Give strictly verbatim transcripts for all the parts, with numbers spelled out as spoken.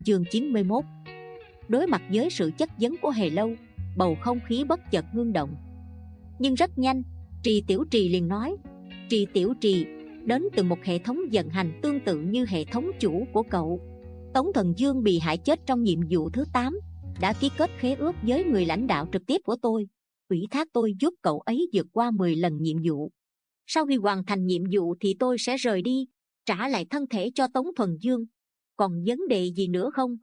Chương chín mươi mốt. Đối mặt với sự chất vấn của Hề Lâu, bầu không khí bất chợt ngưng động. Nhưng rất nhanh, Trì Tiểu Trì liền nói: Trì Tiểu Trì, đến từ một hệ thống vận hành tương tự như hệ thống chủ của cậu. Tống Thần Dương bị hại chết trong nhiệm vụ thứ tám, đã ký kết khế ước với người lãnh đạo trực tiếp của tôi, ủy thác tôi giúp cậu ấy vượt qua mười lần nhiệm vụ. Sau khi hoàn thành nhiệm vụ thì tôi sẽ rời đi, trả lại thân thể cho Tống Thần Dương. Còn vấn đề gì nữa không?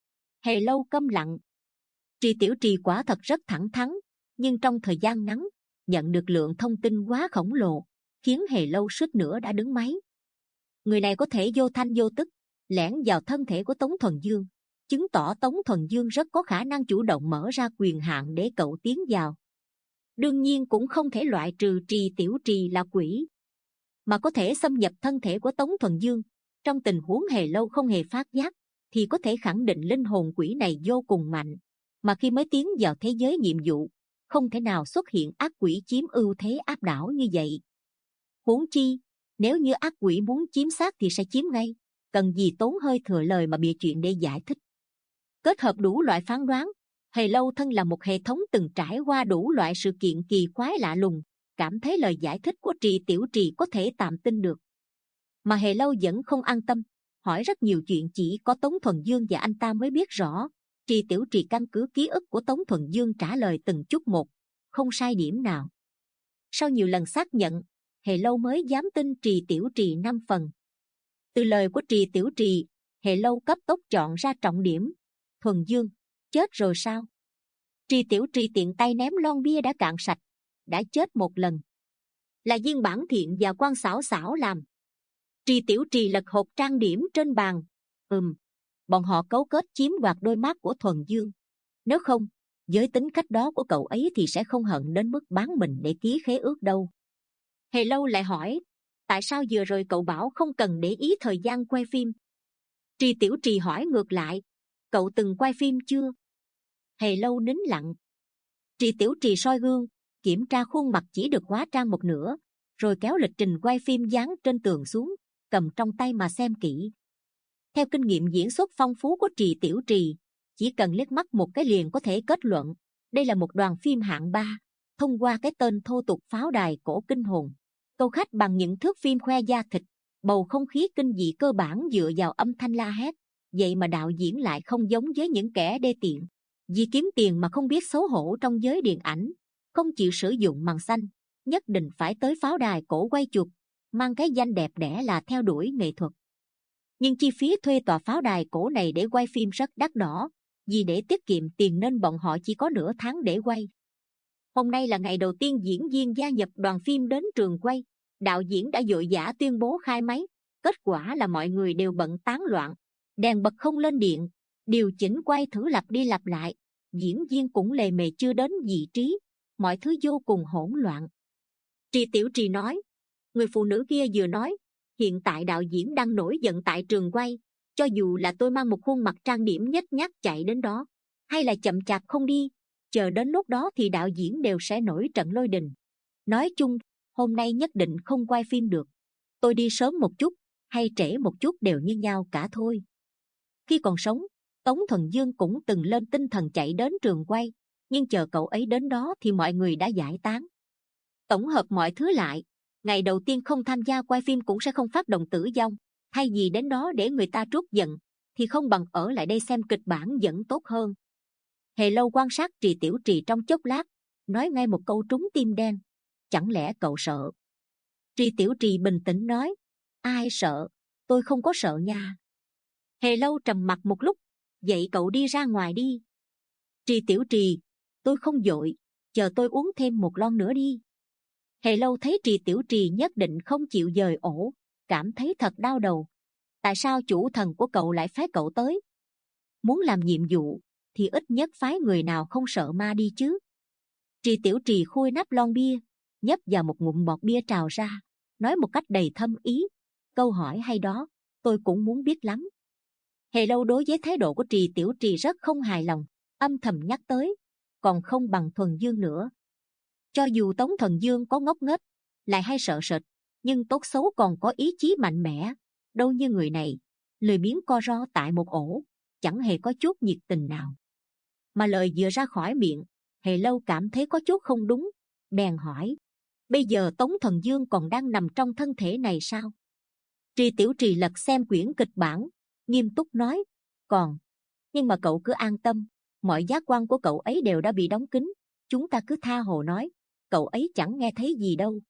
Hề Lâu câm lặng. Trì Tiểu Trì quả thật rất thẳng thắn, nhưng trong thời gian ngắn nhận được lượng thông tin quá khổng lồ, khiến Hề Lâu suýt nữa đã đứng máy. Người này có thể vô thanh vô tức lẻn vào thân thể của Tống Thần Dương, chứng tỏ Tống Thần Dương rất có khả năng chủ động mở ra quyền hạn để cậu tiến vào. Đương nhiên cũng không thể loại trừ Trì Tiểu Trì là quỷ, mà có thể xâm nhập thân thể của Tống Thần Dương. Trong tình huống Hề Lâu không hề phát giác, thì có thể khẳng định linh hồn quỷ này vô cùng mạnh, mà khi mới tiến vào thế giới nhiệm vụ, không thể nào xuất hiện ác quỷ chiếm ưu thế áp đảo như vậy. Huống chi, nếu như ác quỷ muốn chiếm xác thì sẽ chiếm ngay, cần gì tốn hơi thừa lời mà bịa chuyện để giải thích. Kết hợp đủ loại phán đoán, Hề Lâu thân là một hệ thống từng trải qua đủ loại sự kiện kỳ quái lạ lùng, cảm thấy lời giải thích của Trì Tiểu Trì có thể tạm tin được. Mà Hề Lâu vẫn không an tâm, hỏi rất nhiều chuyện chỉ có Tống Thuần Dương và anh ta mới biết rõ. Trì Tiểu Trì căn cứ ký ức của Tống Thuần Dương trả lời từng chút một, không sai điểm nào. Sau nhiều lần xác nhận, Hề Lâu mới dám tin Trì Tiểu Trì năm phần. Từ lời của Trì Tiểu Trì, Hề Lâu cấp tốc chọn ra trọng điểm. Thuần Dương chết rồi sao? Trì Tiểu Trì tiện tay ném lon bia đã cạn sạch. Đã chết một lần. Là Viên Bản Thiện và Quan Xảo Xảo làm. Trì Tiểu Trì lật hộp trang điểm trên bàn. Ừm, bọn họ cấu kết chiếm đoạt đôi mắt của Thuần Dương. Nếu không, với tính cách đó của cậu ấy thì sẽ không hận đến mức bán mình để ký khế ước đâu. Hề Lâu lại hỏi, tại sao vừa rồi cậu bảo không cần để ý thời gian quay phim? Trì Tiểu Trì hỏi ngược lại, cậu từng quay phim chưa? Hề Lâu nín lặng. Trì Tiểu Trì soi gương, kiểm tra khuôn mặt chỉ được hóa trang một nửa, rồi kéo lịch trình quay phim dán trên tường xuống, cầm trong tay mà xem kỹ. Theo kinh nghiệm diễn xuất phong phú của Trì Tiểu Trì, chỉ cần liếc mắt một cái liền có thể kết luận đây là một đoàn phim hạng ba. Thông qua cái tên thô tục Pháo Đài Cổ Kinh Hồn, câu khách bằng những thước phim khoe da thịt, bầu không khí kinh dị cơ bản dựa vào âm thanh la hét. Vậy mà đạo diễn lại không giống với những kẻ đê tiện, vì kiếm tiền mà không biết xấu hổ trong giới điện ảnh, không chịu sử dụng màn xanh, nhất định phải tới Pháo Đài Cổ quay chụp, mang cái danh đẹp đẽ là theo đuổi nghệ thuật. Nhưng chi phí thuê tòa Pháo Đài Cổ này để quay phim rất đắt đỏ, vì để tiết kiệm tiền nên bọn họ chỉ có nửa tháng để quay. Hôm nay là ngày đầu tiên diễn viên gia nhập đoàn phim đến trường quay, đạo diễn đã vội vã tuyên bố khai máy. Kết quả là mọi người đều bận tán loạn, đèn bật không lên điện, điều chỉnh quay thử lặp đi lặp lại, diễn viên cũng lề mề chưa đến vị trí, mọi thứ vô cùng hỗn loạn. Trì Tiểu Trì nói, người phụ nữ kia vừa nói, hiện tại đạo diễn đang nổi giận tại trường quay, cho dù là tôi mang một khuôn mặt trang điểm nhếch nhác chạy đến đó, hay là chậm chạp không đi, chờ đến lúc đó thì đạo diễn đều sẽ nổi trận lôi đình. Nói chung, hôm nay nhất định không quay phim được. Tôi đi sớm một chút, hay trễ một chút đều như nhau cả thôi. Khi còn sống, Tống Thần Dương cũng từng lên tinh thần chạy đến trường quay, nhưng chờ cậu ấy đến đó thì mọi người đã giải tán. Tổng hợp mọi thứ lại, ngày đầu tiên không tham gia quay phim cũng sẽ không phát động tử vong. Thay vì đến đó để người ta trút giận, thì không bằng ở lại đây xem kịch bản vẫn tốt hơn. Hề Lâu quan sát Trì Tiểu Trì trong chốc lát, nói ngay một câu trúng tim đen. Chẳng lẽ cậu sợ? Trì Tiểu Trì bình tĩnh nói, ai sợ? Tôi không có sợ nha. Hề Lâu trầm mặc một lúc, vậy cậu đi ra ngoài đi. Trì Tiểu Trì, tôi không vội, chờ tôi uống thêm một lon nữa đi. Hề Lâu thấy Trì Tiểu Trì nhất định không chịu dời ổ, cảm thấy thật đau đầu. Tại sao chủ thần của cậu lại phái cậu tới? Muốn làm nhiệm vụ thì ít nhất phái người nào không sợ ma đi chứ. Trì Tiểu Trì khui nắp lon bia, nhấp vào một ngụm bọt bia trào ra, nói một cách đầy thâm ý, câu hỏi hay đó, tôi cũng muốn biết lắm. Hề Lâu đối với thái độ của Trì Tiểu Trì rất không hài lòng, âm thầm nhắc tới, còn không bằng Thuần Dương nữa. Cho dù Tống Thuần Dương có ngốc nghếch, lại hay sợ sệt, nhưng tốt xấu còn có ý chí mạnh mẽ, đâu như người này, lười biếng co ro tại một ổ. chẳng hề có chút nhiệt tình nào. Mà lời vừa ra khỏi miệng, Hề Lâu cảm thấy có chút không đúng, bèn hỏi: bây giờ Tống Thuần Dương còn đang nằm trong thân thể này sao? Tri Tiểu Trì lật xem quyển kịch bản, nghiêm túc nói: còn. Nhưng mà cậu cứ an tâm, mọi giác quan của cậu ấy đều đã bị đóng kín, chúng ta cứ tha hồ nói, cậu ấy chẳng nghe thấy gì đâu.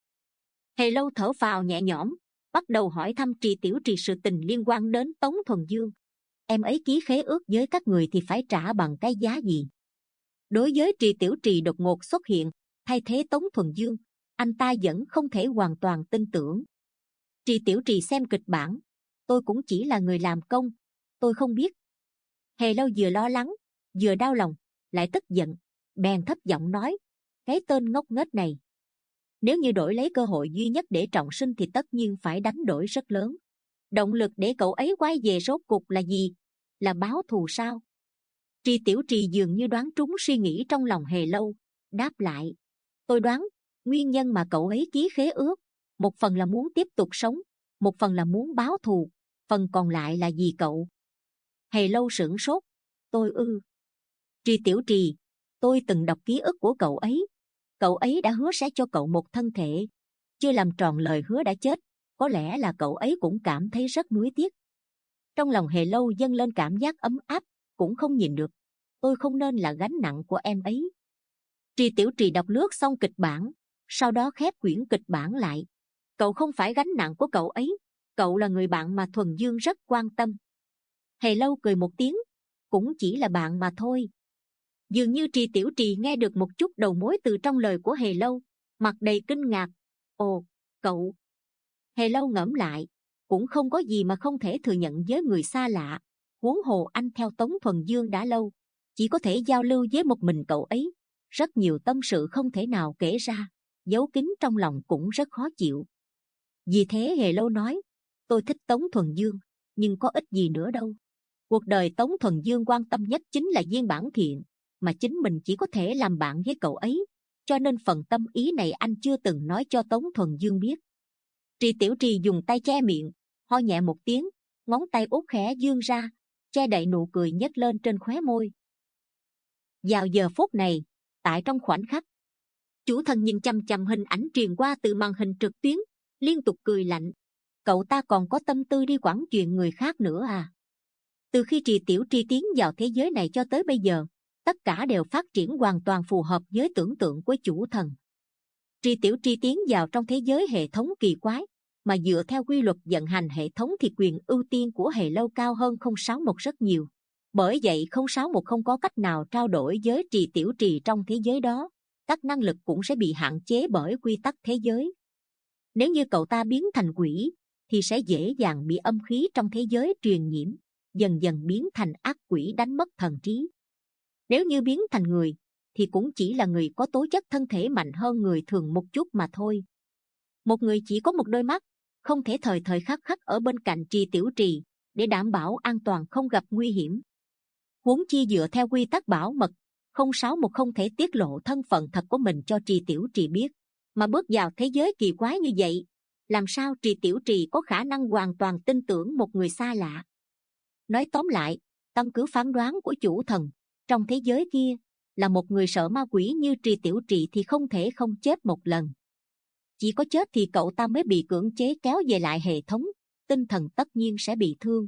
Hề Lâu thở phào nhẹ nhõm, bắt đầu hỏi thăm Tri Tiểu Trì sự tình liên quan đến Tống Thuần Dương. Em ấy ký khế ước với các người thì phải trả bằng cái giá gì? Đối với Tri Tiểu Trì đột ngột xuất hiện thay thế Tống Thuần Dương, anh ta vẫn không thể hoàn toàn tin tưởng. Tri Tiểu Trì xem kịch bản: tôi cũng chỉ là người làm công, tôi không biết. Hề Lâu vừa lo lắng vừa đau lòng lại tức giận, bèn thấp giọng nói: cái tên ngốc nghếch này, nếu như đổi lấy cơ hội duy nhất để trọng sinh thì tất nhiên phải đánh đổi rất lớn. Động lực để cậu ấy quay về rốt cuộc là gì? Là báo thù sao? Tri Tiểu Trì dường như đoán trúng suy nghĩ trong lòng Hề Lâu, đáp lại: tôi đoán nguyên nhân mà cậu ấy ký khế ước, một phần là muốn tiếp tục sống, một phần là muốn báo thù, phần còn lại là gì cậu? Hề Lâu sửng sốt: tôi ư? Tri Tiểu Trì, tôi từng đọc ký ức của cậu ấy. Cậu ấy đã hứa sẽ cho cậu một thân thể, chưa làm tròn lời hứa đã chết. Có lẽ là cậu ấy cũng cảm thấy rất nuối tiếc. Trong lòng Hề Lâu dâng lên cảm giác ấm áp, cũng không nhìn được. Tôi không nên là gánh nặng của em ấy. Tri Tiểu Trì đọc lướt xong kịch bản, sau đó khép quyển kịch bản lại. Cậu không phải gánh nặng của cậu ấy, cậu là người bạn mà Thuần Dương rất quan tâm. Hề Lâu cười một tiếng: cũng chỉ là bạn mà thôi. Dường như Tri Tiểu Trì nghe được một chút đầu mối từ trong lời của Hề Lâu, mặt đầy kinh ngạc: ồ, cậu. Hề Lâu ngẫm lại, cũng không có gì mà không thể thừa nhận với người xa lạ. Huống hồ anh theo Tống Thuần Dương đã lâu, chỉ có thể giao lưu với một mình cậu ấy, rất nhiều tâm sự không thể nào kể ra, giấu kín trong lòng cũng rất khó chịu. Vì thế Hề Lâu nói: tôi thích Tống Thuần Dương, nhưng có ích gì nữa đâu. Cuộc đời Tống Thuần Dương quan tâm nhất chính là viên bản thiện, mà chính mình chỉ có thể làm bạn với cậu ấy, cho nên phần tâm ý này anh chưa từng nói cho Tống Thuần Dương biết. Tri Tiểu Trì dùng tay che miệng, ho nhẹ một tiếng, ngón tay út khẽ dương ra, che đậy nụ cười nhếch lên trên khóe môi. Vào giờ phút này, tại trong khoảnh khắc, Chủ Thần nhìn chằm chằm hình ảnh truyền qua từ màn hình trực tuyến, liên tục cười lạnh: cậu ta còn có tâm tư đi quản chuyện người khác nữa à? Từ khi Tri Tiểu Trì tiến vào thế giới này cho tới bây giờ, tất cả đều phát triển hoàn toàn phù hợp với tưởng tượng của Chủ Thần. Tri Tiểu Trì tiến vào trong thế giới hệ thống kỳ quái, mà dựa theo quy luật vận hành hệ thống thì quyền ưu tiên của Hề Lâu cao hơn không sáu một rất nhiều. Bởi vậy không sáu một không có cách nào trao đổi với Tri Tiểu Trì trong thế giới đó, các năng lực cũng sẽ bị hạn chế bởi quy tắc thế giới. Nếu như cậu ta biến thành quỷ, thì sẽ dễ dàng bị âm khí trong thế giới truyền nhiễm, dần dần biến thành ác quỷ đánh mất thần trí. Nếu như biến thành người, thì cũng chỉ là người có tố chất thân thể mạnh hơn người thường một chút mà thôi. Một người chỉ có một đôi mắt, không thể thời thời khắc khắc ở bên cạnh Tri Tiểu Trì để đảm bảo an toàn không gặp nguy hiểm. Huống chi dựa theo quy tắc bảo mật, không sáu một không thể tiết lộ thân phận thật của mình cho Tri Tiểu Trì biết, mà bước vào thế giới kỳ quái như vậy, làm sao Tri Tiểu Trì có khả năng hoàn toàn tin tưởng một người xa lạ? Nói tóm lại, căn cứ phán đoán của Chủ Thần, trong thế giới kia là một người sợ ma quỷ như Tri Tiểu Trì thì không thể không chết một lần. Chỉ có chết thì cậu ta mới bị cưỡng chế kéo về lại hệ thống, tinh thần tất nhiên sẽ bị thương.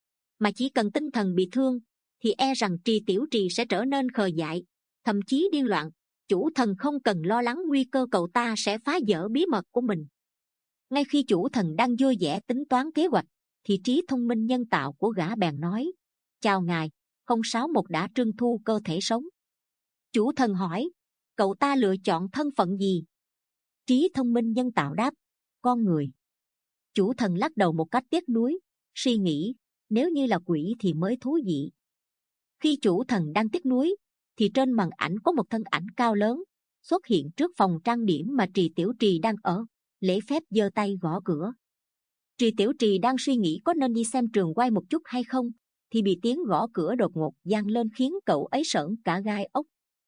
Mà chỉ cần tinh thần bị thương, thì e rằng Tri Tiểu Trì sẽ trở nên khờ dại, thậm chí điên loạn. Chủ Thần không cần lo lắng nguy cơ cậu ta sẽ phá vỡ bí mật của mình. Ngay khi Chủ Thần đang vui vẻ tính toán kế hoạch, thì trí thông minh nhân tạo của gã bèn nói: chào ngài, không sáu một đã trưng thu cơ thể sống. Chủ Thần hỏi: cậu ta lựa chọn thân phận gì? Trí thông minh nhân tạo đáp: con người. Chủ Thần lắc đầu một cách tiếc nuối, suy nghĩ: nếu như là quỷ thì mới thú vị. Khi Chủ Thần đang tiếc nuối, thì trên màn ảnh có một thân ảnh cao lớn xuất hiện trước phòng trang điểm mà Tri Tiểu Trì đang ở, lễ phép giơ tay gõ cửa. Tri Tiểu Trì đang suy nghĩ có nên đi xem trường quay một chút hay không, thì bị tiếng gõ cửa đột ngột vang lên khiến cậu ấy sởn cả gai ốc.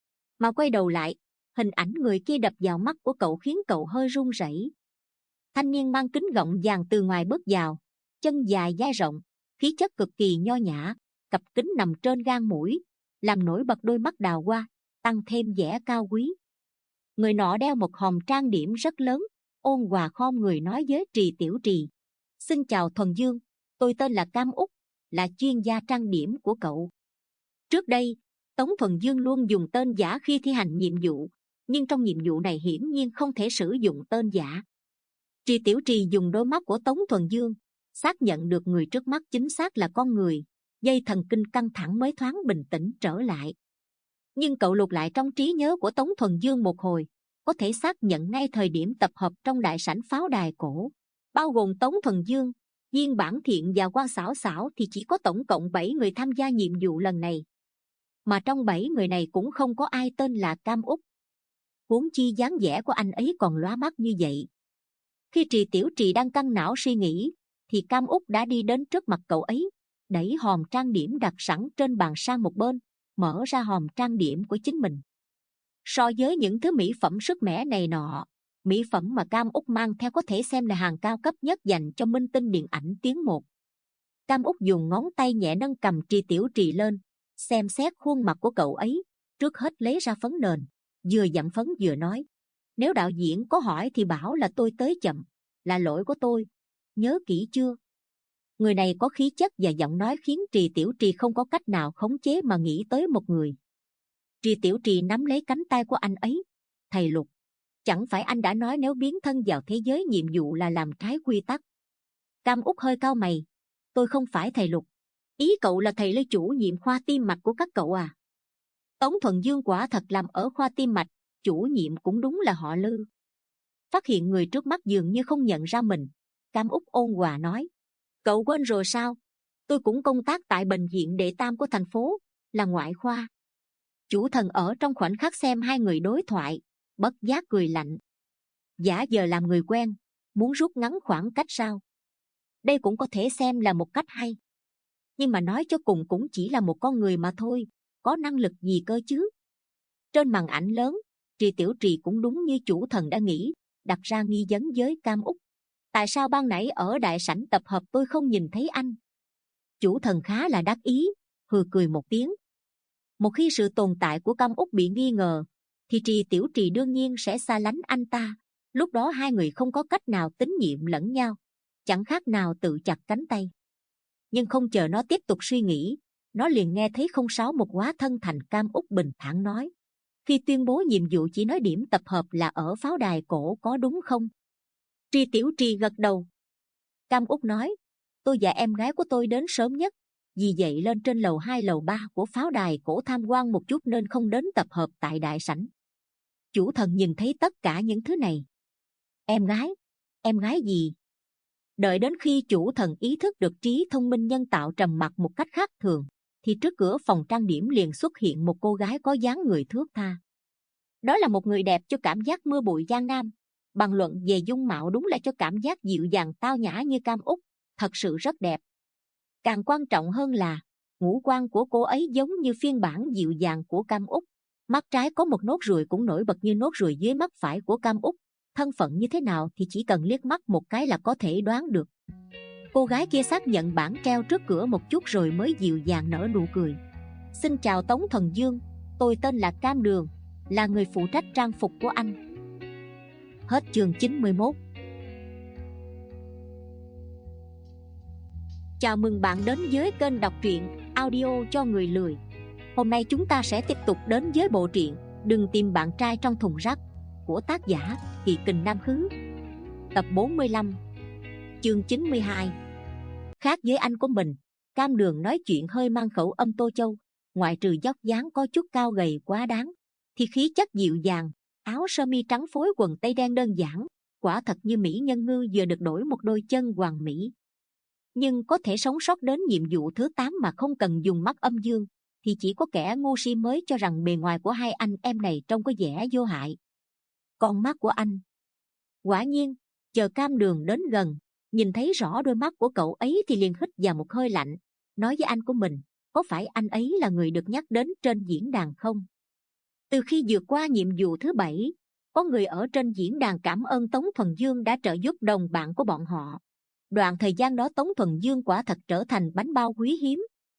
Mà quay đầu lại, hình ảnh người kia đập vào mắt của cậu khiến cậu hơi run rẩy. Thanh niên mang kính gọng vàng từ ngoài bước vào, chân dài vai rộng, khí chất cực kỳ nho nhã, cặp kính nằm trên gang mũi, làm nổi bật đôi mắt đào hoa, tăng thêm vẻ cao quý. Người nọ đeo một hòm trang điểm rất lớn, ôn hòa khom người nói với Trì Tiểu Trì: "Xin chào Thuần Dương, tôi tên là Cam Úc, là chuyên gia trang điểm của cậu." Trước đây, Tống Thuần Dương luôn dùng tên giả khi thi hành nhiệm vụ, nhưng trong nhiệm vụ này hiển nhiên không thể sử dụng tên giả. Trì Tiểu Trì dùng đôi mắt của Tống Thuần Dương xác nhận được người trước mắt chính xác là con người, dây thần kinh căng thẳng mới thoáng bình tĩnh trở lại. Nhưng cậu lục lại trong trí nhớ của Tống Thuần Dương một hồi, có thể xác nhận ngay thời điểm tập hợp trong đại sảnh pháo đài cổ, bao gồm Tống Thuần Dương, Viên Bản Thiện và Quan Xảo Xảo, thì chỉ có tổng cộng bảy người tham gia nhiệm vụ lần này. Mà trong bảy người này cũng không có ai tên là Cam Úc. Huống chi dáng vẻ của anh ấy còn lóa mắt như vậy. Khi Trì Tiểu Trì đang căng não suy nghĩ, thì Cam Úc đã đi đến trước mặt cậu ấy, đẩy hòm trang điểm đặt sẵn trên bàn sang một bên, mở ra hòm trang điểm của chính mình. So với những thứ mỹ phẩm sức mẻ này nọ, mỹ phẩm mà Cam Úc mang theo có thể xem là hàng cao cấp nhất dành cho minh tinh điện ảnh tiếng một. Cam Úc dùng ngón tay nhẹ nâng cầm Trì Tiểu Trì lên, xem xét khuôn mặt của cậu ấy, trước hết lấy ra phấn nền, vừa dặm phấn vừa nói: "Nếu đạo diễn có hỏi thì bảo là tôi tới chậm, là lỗi của tôi, nhớ kỹ chưa?" Người này có khí chất và giọng nói khiến Trì Tiểu Trì không có cách nào khống chế mà nghĩ tới một người. Trì Tiểu Trì nắm lấy cánh tay của anh ấy: "Thầy Lục, chẳng phải anh đã nói nếu biến thân vào thế giới nhiệm vụ là làm trái quy tắc?" Cam Úc hơi cau mày: "Tôi không phải thầy Lục, ý cậu là thầy Lê chủ nhiệm khoa tim mạch của các cậu à?" Tống Thuần Dương quả thật làm ở khoa tim mạch, chủ nhiệm cũng đúng là họ Lư. Phát hiện người trước mắt dường như không nhận ra mình, Cam Úc ôn hòa nói: "Cậu quên rồi sao? Tôi cũng công tác tại bệnh viện đệ tam của thành phố, là ngoại khoa." Chủ thần ở trong khoảnh khắc xem hai người đối thoại, bất giác cười lạnh. Giả giờ làm người quen, muốn rút ngắn khoảng cách sao? Đây cũng có thể xem là một cách hay. Nhưng mà nói cho cùng cũng chỉ là một con người mà thôi, có năng lực gì cơ chứ? Trên màn ảnh lớn, Trì Tiểu Trì cũng đúng như chủ thần đã nghĩ, đặt ra nghi vấn với Cam Úc: "Tại sao ban nãy ở đại sảnh tập hợp tôi không nhìn thấy anh?" Chủ thần khá là đắc ý, hừ cười một tiếng. Một khi sự tồn tại của Cam Úc bị nghi ngờ, thì Trì Tiểu Trì đương nhiên sẽ xa lánh anh ta. Lúc đó hai người không có cách nào tín nhiệm lẫn nhau, chẳng khác nào tự chặt cánh tay. Nhưng không chờ nó tiếp tục suy nghĩ, nó liền nghe thấy không sáu một hóa thân thành Cam Úc bình thản nói: "Khi tuyên bố nhiệm vụ chỉ nói điểm tập hợp là ở pháo đài cổ có đúng không?" Trì Tiểu Trì gật đầu. Cam Úc nói: "Tôi và em gái của tôi đến sớm nhất, vì vậy lên trên lầu hai lầu ba của pháo đài cổ tham quan một chút nên không đến tập hợp tại đại sảnh." Chủ thần nhìn thấy tất cả những thứ này. Em gái? Em gái gì? Đợi đến khi chủ thần ý thức được trí thông minh nhân tạo trầm mặc một cách khác thường, thì trước cửa phòng trang điểm liền xuất hiện một cô gái có dáng người thướt tha. Đó là một người đẹp cho cảm giác mưa bụi Giang Nam. Bằng luận về dung mạo đúng là cho cảm giác dịu dàng tao nhã như Cam Úc, thật sự rất đẹp. Càng quan trọng hơn là ngũ quan của cô ấy giống như phiên bản dịu dàng của Cam Úc. Mắt trái có một nốt ruồi cũng nổi bật như nốt ruồi dưới mắt phải của Cam Úc. Thân phận như thế nào thì chỉ cần liếc mắt một cái là có thể đoán được. Cô gái kia xác nhận bản treo trước cửa một chút rồi mới dịu dàng nở nụ cười. "Xin chào Tống Thần Dương, tôi tên là Cam Đường, là người phụ trách trang phục của anh." Hết chương chín mươi mốt. Chào mừng bạn đến với kênh đọc truyện audio cho người lười. Hôm nay chúng ta sẽ tiếp tục đến với bộ truyện Đừng tìm bạn trai trong thùng rác của tác giả Kỳ Kình Nam Khứ, tập bốn mươi lăm, chương chín mươi hai. Khác với anh của mình, Cam Đường nói chuyện hơi mang khẩu âm Tô Châu. Ngoại trừ dốc dáng có chút cao gầy quá đáng, thì khí chất dịu dàng, áo sơ mi trắng phối quần tây đen đơn giản, quả thật như mỹ nhân ngư vừa được đổi một đôi chân hoàn mỹ. Nhưng có thể sống sót đến nhiệm vụ thứ tám mà không cần dùng mắt âm dương, thì chỉ có kẻ ngu si mới cho rằng bề ngoài của hai anh em này trông có vẻ vô hại. Con mắt của anh... Quả nhiên, chờ Cam Đường đến gần, nhìn thấy rõ đôi mắt của cậu ấy thì liền hít vào một hơi lạnh, nói với anh của mình: "Có phải anh ấy là người được nhắc đến trên diễn đàn không?" Từ khi vượt qua nhiệm vụ thứ bảy, có người ở trên diễn đàn cảm ơn Tống Thuần Dương đã trợ giúp đồng bạn của bọn họ. Đoạn thời gian đó Tống Thuần Dương quả thật trở thành bánh bao quý hiếm,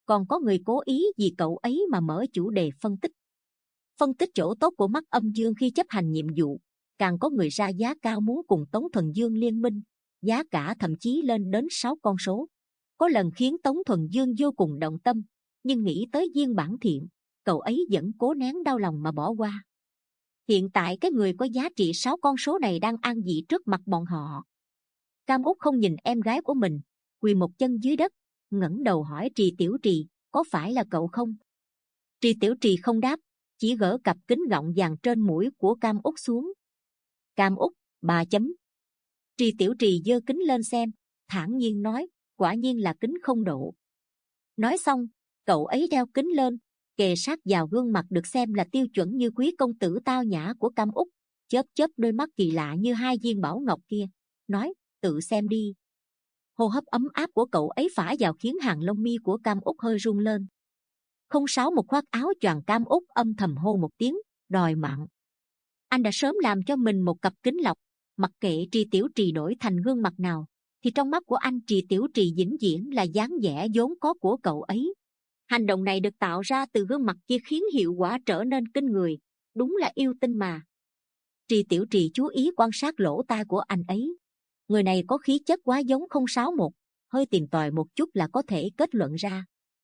Còn có người cố ý vì cậu ấy mà mở chủ đề phân tích. Phân tích chỗ tốt của Mắt Âm Dương khi chấp hành nhiệm vụ. Càng có người ra giá cao muốn cùng Tống Thuần Dương liên minh, giá cả thậm chí lên đến sáu con số. Có lần khiến Tống Thuần Dương vô cùng động tâm, nhưng nghĩ tới Viên Bản Thiện, cậu ấy vẫn cố nén đau lòng mà bỏ qua. Hiện tại cái người có giá trị sáu con số này đang an vị trước mặt bọn họ. Cam Út không nhìn em gái của mình, quỳ một chân dưới đất, ngẩng đầu hỏi Trì Tiểu Trì, có phải là cậu không? Trì Tiểu Trì không đáp, chỉ gỡ cặp kính gọng vàng trên mũi của Cam Út xuống. Cam Út, ba chấm. Trì Tiểu Trì giơ kính lên xem, thản nhiên nói, quả nhiên là kính không độ. Nói xong, cậu ấy đeo kính lên, kề sát vào gương mặt được xem là tiêu chuẩn như quý công tử tao nhã của Cam Út, chớp chớp đôi mắt kỳ lạ như hai viên bảo ngọc kia, nói, tự xem đi. Hô hấp ấm áp của cậu ấy phả vào khiến hàng lông mi của Cam Út hơi rung lên. Không sáu một khoác áo choàng. Cam Út âm thầm hô một tiếng, đòi mạng. Anh đã sớm làm cho mình một cặp kính lọc, mặc kệ Trì Tiểu Trì đổi thành gương mặt nào, thì trong mắt của anh Trì Tiểu Trì vĩnh viễn là dáng vẻ vốn có của cậu ấy. Hành động này được tạo ra từ gương mặt kia khiến hiệu quả trở nên kinh người, đúng là yêu tinh mà. Trì Tiểu Trì chú ý quan sát lỗ tai của anh ấy. Người này có khí chất quá giống không sáu một, hơi tìm tòi một chút là có thể kết luận ra.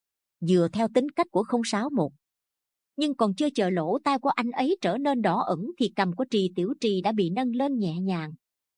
Dựa theo tính cách của không sáu một. Nhưng còn chưa chờ lỗ tai của anh ấy trở nên đỏ ửng thì cằm của Trì Tiểu Trì đã bị nâng lên nhẹ nhàng.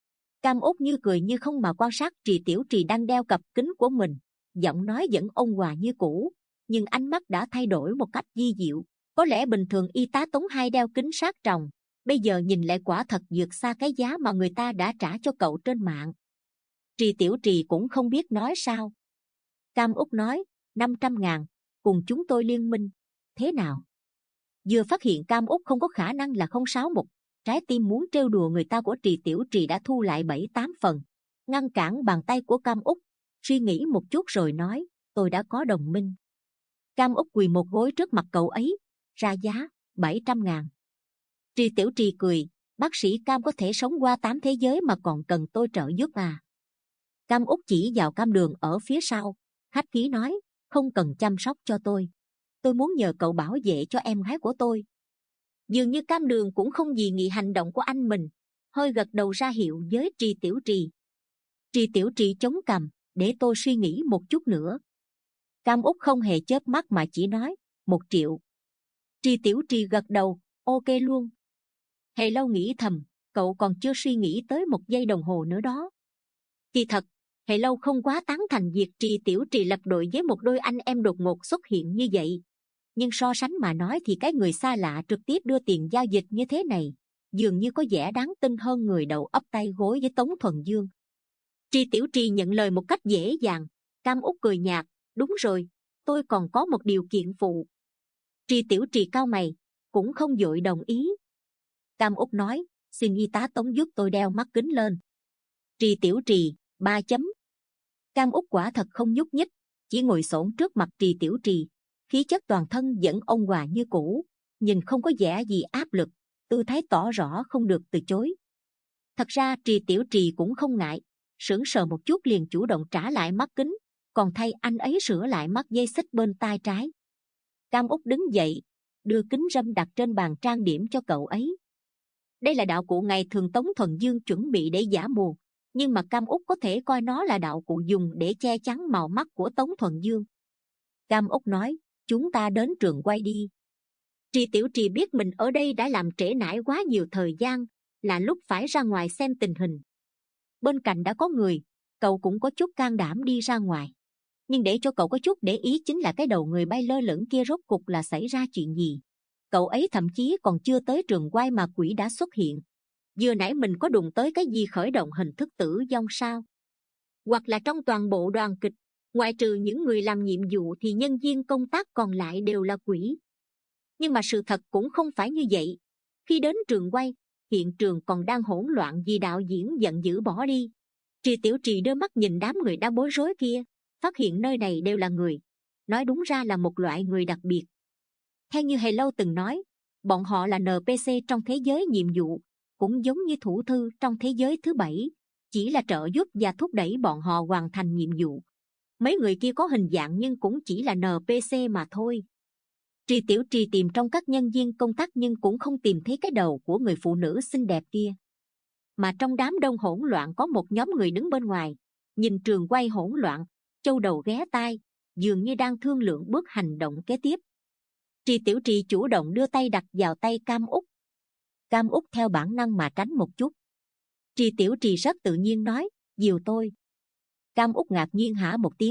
Cam Út như cười như không mà quan sát Trì Tiểu Trì đang đeo cặp kính của mình, giọng nói vẫn ôn hòa như cũ, nhưng ánh mắt đã thay đổi một cách vi diệu. Có lẽ bình thường y tá Tống hay đeo kính sát tròng, bây giờ nhìn lại quả thật vượt xa cái giá mà người ta đã trả cho cậu trên mạng. Trì Tiểu Trì cũng không biết nói sao. Cam Út nói, năm trăm ngàn, cùng chúng tôi liên minh, thế nào? Vừa phát hiện Cam Út không có khả năng là không sáu một, trái tim muốn trêu đùa người ta của Trì Tiểu Trì đã thu lại bảy tám phần, ngăn cản bàn tay của Cam Út, suy nghĩ một chút rồi nói, tôi đã có đồng minh. Cam Út quỳ một gối trước mặt cậu ấy, ra giá bảy trăm ngàn. Trì Tiểu Trì cười, bác sĩ Cam có thể sống qua tám thế giới mà còn cần tôi trợ giúp à? Cam Út chỉ vào Cam Đường ở phía sau, khách khí nói, không cần chăm sóc cho tôi, tôi muốn nhờ cậu bảo vệ cho em gái của tôi. Dường như Cam Đường cũng không gì nghị hành động của anh mình, hơi gật đầu ra hiệu với Trì Tiểu Trì. Trì Tiểu Trì chống cằm, để tôi suy nghĩ một chút nữa. Cam Út không hề chớp mắt mà chỉ nói, một triệu. Trì Tiểu Trì gật đầu, ok luôn. Hề Lâu nghĩ thầm, cậu còn chưa suy nghĩ tới một giây đồng hồ nữa đó. Kỳ thật, Hề Lâu không quá tán thành việc Trì Tiểu Trì lập đội với một đôi anh em đột ngột xuất hiện như vậy. Nhưng so sánh mà nói thì cái người xa lạ trực tiếp đưa tiền giao dịch như thế này, dường như có vẻ đáng tin hơn người đầu ấp tay gối với Tống Thuần Dương. Trì Tiểu Trì nhận lời một cách dễ dàng. Cam Út cười nhạt, đúng rồi, tôi còn có một điều kiện phụ. Trì Tiểu Trì cau mày, cũng không vội đồng ý. Cam Út nói, xin y tá Tống giúp tôi đeo mắt kính lên. Trì Tiểu Trì, ba chấm. Cam Út quả thật không nhúc nhích, chỉ ngồi xổm trước mặt Trì Tiểu Trì, khí chất toàn thân vẫn ôn hòa như cũ, nhìn không có vẻ gì áp lực, tư thái tỏ rõ không được từ chối. Thật ra Trì Tiểu Trì cũng không ngại, sững sờ một chút liền chủ động trả lại mắt kính, còn thay anh ấy sửa lại mắt dây xích bên tai trái. Cam Út đứng dậy, đưa kính râm đặt trên bàn trang điểm cho cậu ấy. Đây là đạo cụ ngày thường Tống Thuần Dương chuẩn bị để giả mù, nhưng mà Cam Út có thể coi nó là đạo cụ dùng để che chắn màu mắt của Tống Thuần Dương. Cam Út nói, chúng ta đến trường quay đi. Trì Tiểu Trì biết mình ở đây đã làm trễ nải quá nhiều thời gian, là lúc phải ra ngoài xem tình hình. Bên cạnh đã có người, cậu cũng có chút can đảm đi ra ngoài. Nhưng để cho cậu có chút để ý chính là cái đầu người bay lơ lửng kia rốt cục là xảy ra chuyện gì. Cậu ấy thậm chí còn chưa tới trường quay mà quỷ đã xuất hiện. Vừa nãy mình có đụng tới cái gì khởi động hình thức tử vong sao? Hoặc là trong toàn bộ đoàn kịch, ngoại trừ những người làm nhiệm vụ thì nhân viên công tác còn lại đều là quỷ. Nhưng mà sự thật cũng không phải như vậy. Khi đến trường quay, hiện trường còn đang hỗn loạn vì đạo diễn giận dữ bỏ đi. Trì Tiểu Trì đưa mắt nhìn đám người đang bối rối kia, phát hiện nơi này đều là người, nói đúng ra là một loại người đặc biệt. Theo như Hề Lâu từng nói, bọn họ là en pê xê trong thế giới nhiệm vụ, cũng giống như thủ thư trong thế giới thứ bảy, chỉ là trợ giúp và thúc đẩy bọn họ hoàn thành nhiệm vụ. Mấy người kia có hình dạng nhưng cũng chỉ là en pê xê mà thôi. Tri Tiểu Trì tìm trong các nhân viên công tác nhưng cũng không tìm thấy cái đầu của người phụ nữ xinh đẹp kia. Mà trong đám đông hỗn loạn có một nhóm người đứng bên ngoài, nhìn trường quay hỗn loạn, châu đầu ghé tai, dường như đang thương lượng bước hành động kế tiếp. Tri Tiểu Trì chủ động đưa tay đặt vào tay Cam Úc. Cam Úc theo bản năng mà tránh một chút. Tri Tiểu Trì rất tự nhiên nói, dìu tôi. Cam Úc ngạc nhiên hả một tiếng.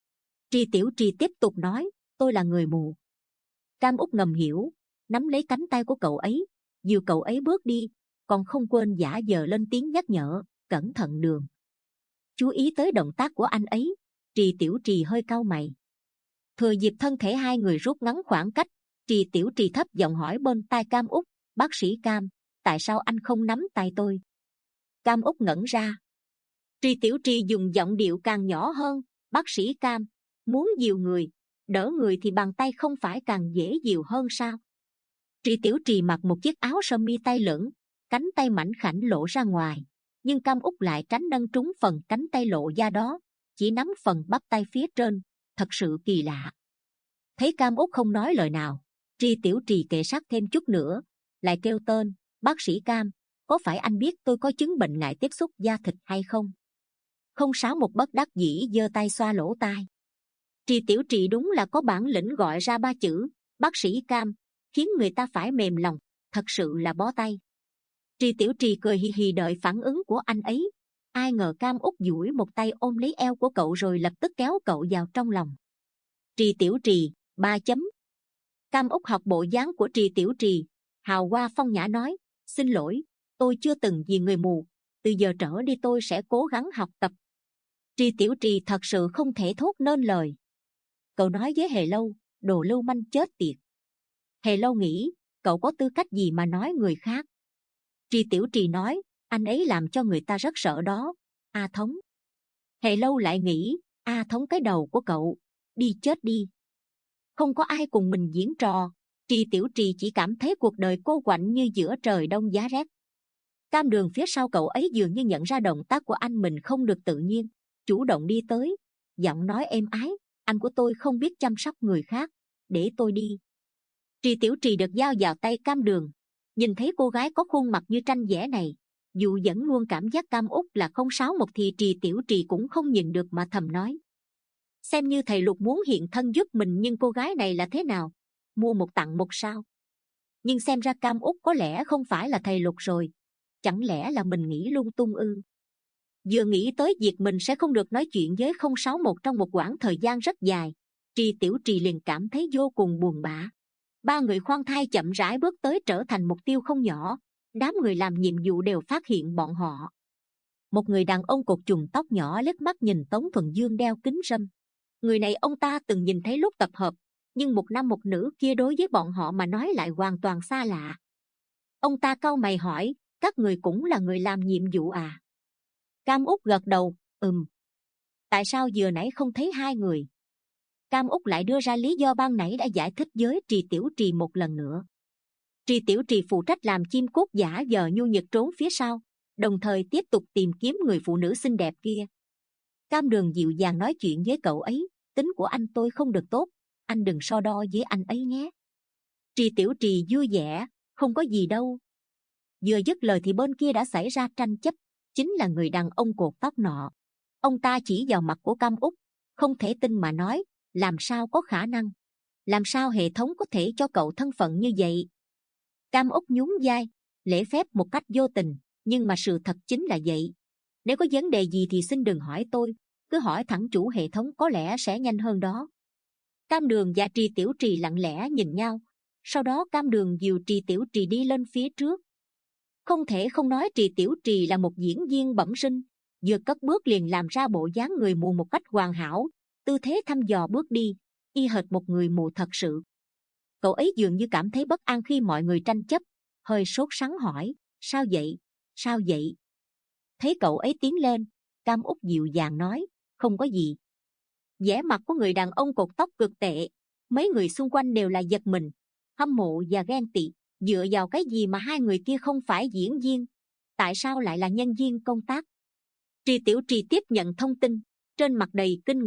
Tri Tiểu Trì tiếp tục nói, tôi là người mù. Cam Úc ngầm hiểu, nắm lấy cánh tay của cậu ấy, dìu cậu ấy bước đi, còn không quên giả vờ lên tiếng nhắc nhở, cẩn thận đường. Chú ý tới động tác của anh ấy, Tri Tiểu Trì hơi cau mày. Thừa dịp thân thể hai người rút ngắn khoảng cách, Tri Tiểu Trì thấp giọng hỏi bên tai Cam Úc, bác sĩ Cam, tại sao anh không nắm tay tôi? Cam Úc ngẩn ra. Tri Tiểu Trì dùng giọng điệu càng nhỏ hơn, bác sĩ Cam, muốn dìu người, đỡ người thì bàn tay không phải càng dễ dìu hơn sao? Tri Tiểu Trì mặc một chiếc áo sơ mi tay lửng, cánh tay mảnh khảnh lộ ra ngoài, nhưng Cam Úc lại tránh nâng trúng phần cánh tay lộ ra đó, chỉ nắm phần bắp tay phía trên, thật sự kỳ lạ. Thấy Cam Úc không nói lời nào, Tri Tiểu Trì kệ sát thêm chút nữa, lại kêu tên, bác sĩ Cam, có phải anh biết tôi có chứng bệnh ngại tiếp xúc da thịt hay không? Không sáu một bất đắc dĩ giơ tay xoa lỗ tai. Tri Tiểu Trì đúng là có bản lĩnh gọi ra ba chữ, bác sĩ Cam, khiến người ta phải mềm lòng, thật sự là bó tay. Tri Tiểu Trì cười hì hì đợi phản ứng của anh ấy. Ai ngờ Cam Úc duỗi một tay ôm lấy eo của cậu rồi lập tức kéo cậu vào trong lòng. Tri Tiểu Trì, ba chấm. Cam Úc học bộ dáng của Tri Tiểu Trì, hào hoa phong nhã nói, xin lỗi, tôi chưa từng vì người mù, từ giờ trở đi tôi sẽ cố gắng học tập. Tri Tiểu Trì thật sự không thể thốt nên lời. Cậu nói với Hề Lâu, đồ lưu manh chết tiệt. Hề Lâu nghĩ, cậu có tư cách gì mà nói người khác? Tri Tiểu Trì nói, anh ấy làm cho người ta rất sợ đó, A Thống. Hề Lâu lại nghĩ, A Thống cái đầu của cậu, đi chết đi. Không có ai cùng mình diễn trò. Tri Tiểu Trì chỉ cảm thấy cuộc đời cô quạnh như giữa trời đông giá rét. Cam Đường phía sau cậu ấy dường như nhận ra động tác của anh mình không được tự nhiên, chủ động đi tới, giọng nói êm ái, anh của tôi không biết chăm sóc người khác, để tôi đi. Tri Tiểu Trì được giao vào tay Cam Đường. Nhìn thấy cô gái có khuôn mặt như tranh vẽ này, dù vẫn luôn cảm giác Cam Úc là không sáu một thì Tri Tiểu Trì cũng không nhìn được mà thầm nói, xem như thầy Lục muốn hiện thân giúp mình, nhưng cô gái này là thế nào, mua một tặng một sao? Nhưng xem ra Cam Úc có lẽ không phải là thầy Lục rồi, chẳng lẽ là mình nghĩ lung tung ư? Vừa nghĩ tới việc mình sẽ không được nói chuyện với không sáu một trong một quãng thời gian rất dài, Tri Tiểu Trì liền cảm thấy vô cùng buồn bã. Ba người khoan thai chậm rãi bước tới trở thành mục tiêu không nhỏ. Đám người làm nhiệm vụ đều phát hiện bọn họ. Một người đàn ông cột chùm tóc nhỏ liếc mắt nhìn Tống Thuần Dương đeo kính râm. Người này ông ta từng nhìn thấy lúc tập hợp, nhưng một nam một nữ kia đối với bọn họ mà nói lại hoàn toàn xa lạ. Ông ta cau mày hỏi, các người cũng là người làm nhiệm vụ à? Cam Úc gật đầu, ừm. Tại sao vừa nãy không thấy hai người? Cam Úc lại đưa ra lý do ban nãy đã giải thích với Tri Tiểu Trì một lần nữa. Tri Tiểu Trì phụ trách làm chim cút giả vờ nhu nhược trốn phía sau, đồng thời tiếp tục tìm kiếm người phụ nữ xinh đẹp kia. Cam Đường dịu dàng nói chuyện với cậu ấy, tính của anh tôi không được tốt, anh đừng so đo với anh ấy nhé. Tri Tiểu Trì vui vẻ, không có gì đâu. Vừa dứt lời thì bên kia đã xảy ra tranh chấp, chính là người đàn ông cột tóc nọ. Ông ta chỉ vào mặt của Cam Úc, không thể tin mà nói, làm sao có khả năng? Làm sao hệ thống có thể cho cậu thân phận như vậy? Cam Úc nhún vai, lễ phép một cách vô tình, nhưng mà sự thật chính là vậy. Nếu có vấn đề gì thì xin đừng hỏi tôi, cứ hỏi thẳng chủ hệ thống có lẽ sẽ nhanh hơn đó. Cam Đường và Tri Tiểu Trì lặng lẽ nhìn nhau, sau đó Cam Đường dìu Tri Tiểu Trì đi lên phía trước. Không thể không nói Tri Tiểu Trì là một diễn viên bẩm sinh, vừa cất bước liền làm ra bộ dáng người mù một cách hoàn hảo, tư thế thăm dò bước đi, y hệt một người mù thật sự. Cậu ấy dường như cảm thấy bất an khi mọi người tranh chấp, hơi sốt sắng hỏi, sao vậy, sao vậy? Thấy cậu ấy tiến lên, Cam Úc dịu dàng nói, không có gì. Vẻ mặt của người đàn ông cột tóc cực tệ, mấy người xung quanh đều là giật mình, hâm mộ và ghen tị. Dựa vào cái gì mà hai người kia không phải diễn viên, tại sao lại là nhân viên công tác? Tri Tiểu Trì tiếp nhận thông tin, trên mặt đầy kinh ngạc,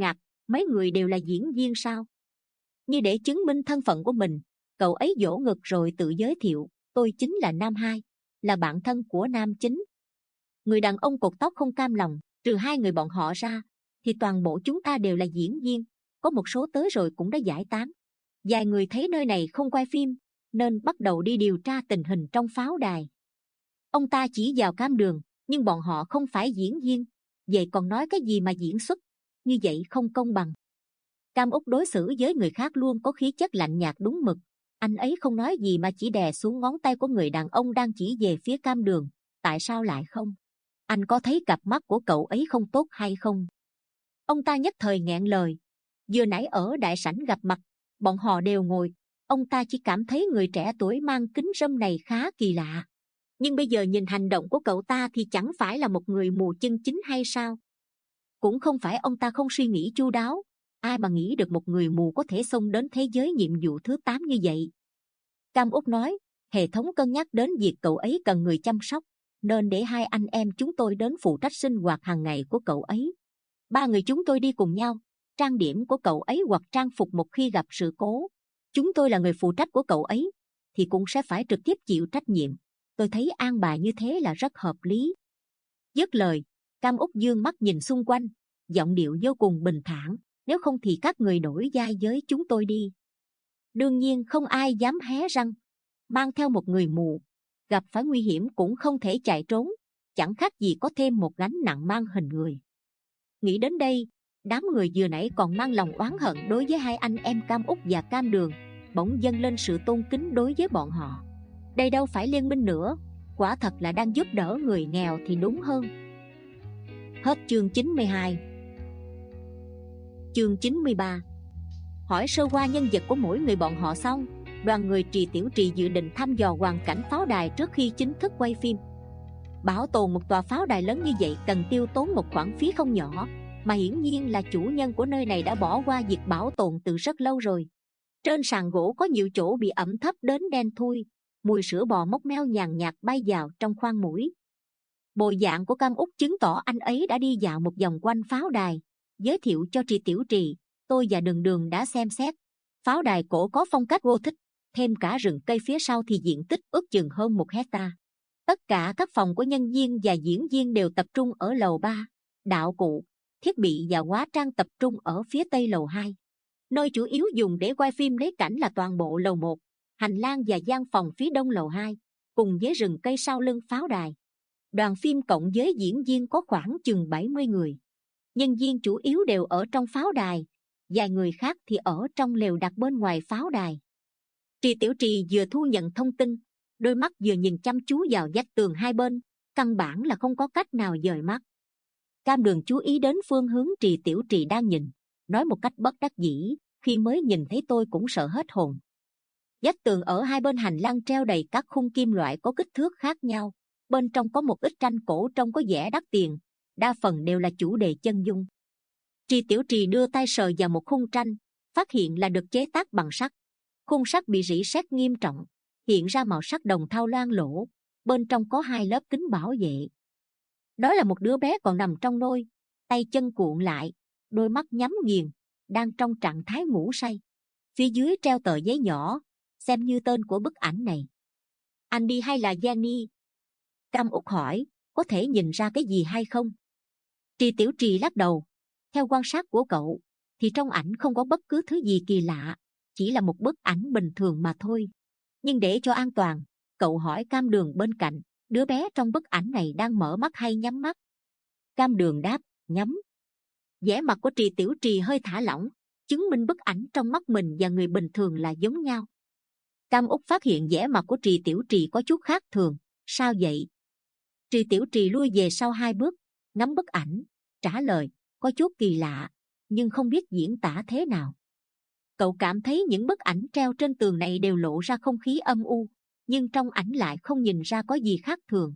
Mấy người đều là diễn viên sao? Như để chứng minh thân phận của mình, cậu ấy vỗ ngực rồi tự giới thiệu, tôi chính là Nam Hai, là bạn thân của Nam Chính. Người đàn ông cột tóc không cam lòng, trừ hai người bọn họ ra thì toàn bộ chúng ta đều là diễn viên, có một số tới rồi cũng đã giải tán. Vài người thấy nơi này không quay phim nên bắt đầu đi điều tra tình hình trong pháo đài. Ông ta chỉ vào Cam Đường, nhưng bọn họ không phải diễn viên, vậy còn nói cái gì mà diễn xuất, như vậy không công bằng. Cam Úc đối xử với người khác luôn có khí chất lạnh nhạt đúng mực. Anh ấy không nói gì mà chỉ đè xuống ngón tay của người đàn ông đang chỉ về phía Cam Đường. Tại sao lại không? Anh có thấy cặp mắt của cậu ấy không tốt hay không? Ông ta nhất thời nghẹn lời. Vừa nãy ở đại sảnh gặp mặt, bọn họ đều ngồi. Ông ta chỉ cảm thấy người trẻ tuổi mang kính râm này khá kỳ lạ. Nhưng bây giờ nhìn hành động của cậu ta thì chẳng phải là một người mù chân chính hay sao? Cũng không phải ông ta không suy nghĩ chu đáo. Ai mà nghĩ được một người mù có thể xông đến thế giới nhiệm vụ thứ tám như vậy? Cam Úc nói, hệ thống cân nhắc đến việc cậu ấy cần người chăm sóc, nên để hai anh em chúng tôi đến phụ trách sinh hoạt hàng ngày của cậu ấy. Ba người chúng tôi đi cùng nhau, trang điểm của cậu ấy hoặc trang phục một khi gặp sự cố. Chúng tôi là người phụ trách của cậu ấy, thì cũng sẽ phải trực tiếp chịu trách nhiệm. Tôi thấy an bài như thế là rất hợp lý. Dứt lời, Cam Úc dương mắt nhìn xung quanh, giọng điệu vô cùng bình thản. Nếu không thì các người đổi vai với chúng tôi đi. Đương nhiên không ai dám hé răng. Mang theo một người mù, gặp phải nguy hiểm cũng không thể chạy trốn, chẳng khác gì có thêm một gánh nặng mang hình người. Nghĩ đến đây, đám người vừa nãy còn mang lòng oán hận đối với hai anh em Cam Úc và Cam Đường bỗng dâng lên sự tôn kính đối với bọn họ. Đây đâu phải liên minh nữa, quả thật là đang giúp đỡ người nghèo thì đúng hơn. Hết chương chín mươi hai. Chương chín mươi ba. Hỏi sơ qua nhân vật của mỗi người bọn họ xong, đoàn người Trì Tiểu Trì dự định thăm dò hoàn cảnh pháo đài trước khi chính thức quay phim. Bảo tồn một tòa pháo đài lớn như vậy cần tiêu tốn một khoản phí không nhỏ, mà hiển nhiên là chủ nhân của nơi này đã bỏ qua việc bảo tồn từ rất lâu rồi. Trên sàn gỗ có nhiều chỗ bị ẩm thấp đến đen thui, mùi sữa bò mốc meo nhàn nhạt bay vào trong khoang mũi. Bộ dạng của Cam Úc chứng tỏ anh ấy đã đi dạo một vòng quanh pháo đài. Giới thiệu cho Trì Tiểu Trì, tôi và Đường Đường đã xem xét. Pháo đài cổ có phong cách Gothic, thêm cả rừng cây phía sau thì diện tích ước chừng hơn một hecta. Tất cả các phòng của nhân viên và diễn viên đều tập trung ở lầu ba. Đạo cụ, thiết bị và hóa trang tập trung ở phía tây lầu hai. Nơi chủ yếu dùng để quay phim lấy cảnh là toàn bộ lầu một, hành lang và gian phòng phía đông lầu hai, cùng với rừng cây sau lưng pháo đài. Đoàn phim cộng với diễn viên có khoảng chừng bảy mươi người. Nhân viên chủ yếu đều ở trong pháo đài, vài người khác thì ở trong lều đặt bên ngoài pháo đài. Trì Tiểu Trì vừa thu nhận thông tin, đôi mắt vừa nhìn chăm chú vào vách tường hai bên, căn bản là không có cách nào dời mắt. Cam Đường chú ý đến phương hướng Trì Tiểu Trì đang nhìn, nói một cách bất đắc dĩ, khi mới nhìn thấy tôi cũng sợ hết hồn. Vách tường ở hai bên hành lang treo đầy các khung kim loại có kích thước khác nhau, bên trong có một ít tranh cổ trông có vẻ đắt tiền, đa phần đều là chủ đề chân dung. Trì Tiểu Trì đưa tay sờ vào một khung tranh, phát hiện là được chế tác bằng sắt. Khung sắt bị rỉ sét nghiêm trọng, hiện ra màu sắc đồng thau loang lổ, bên trong có hai lớp kính bảo vệ. Đó là một đứa bé còn nằm trong nôi, tay chân cuộn lại, đôi mắt nhắm nghiền, đang trong trạng thái ngủ say. Phía dưới treo tờ giấy nhỏ, xem như tên của bức ảnh này. Andy hay là Jenny? Cam Úc hỏi, có thể nhìn ra cái gì hay không? Trì Tiểu Trì lắc đầu. Theo quan sát của cậu, thì trong ảnh không có bất cứ thứ gì kỳ lạ, chỉ là một bức ảnh bình thường mà thôi. Nhưng để cho an toàn, cậu hỏi Cam Đường bên cạnh, đứa bé trong bức ảnh này đang mở mắt hay nhắm mắt? Cam Đường đáp, nhắm. Vẻ mặt của Trì Tiểu Trì hơi thả lỏng, chứng minh bức ảnh trong mắt mình và người bình thường là giống nhau. Cam Úc phát hiện vẻ mặt của Trì Tiểu Trì có chút khác thường. Sao vậy? Trì Tiểu Trì lui về sau hai bước, ngắm bức ảnh, trả lời, có chút kỳ lạ, nhưng không biết diễn tả thế nào. Cậu cảm thấy những bức ảnh treo trên tường này đều lộ ra không khí âm u, nhưng trong ảnh lại không nhìn ra có gì khác thường.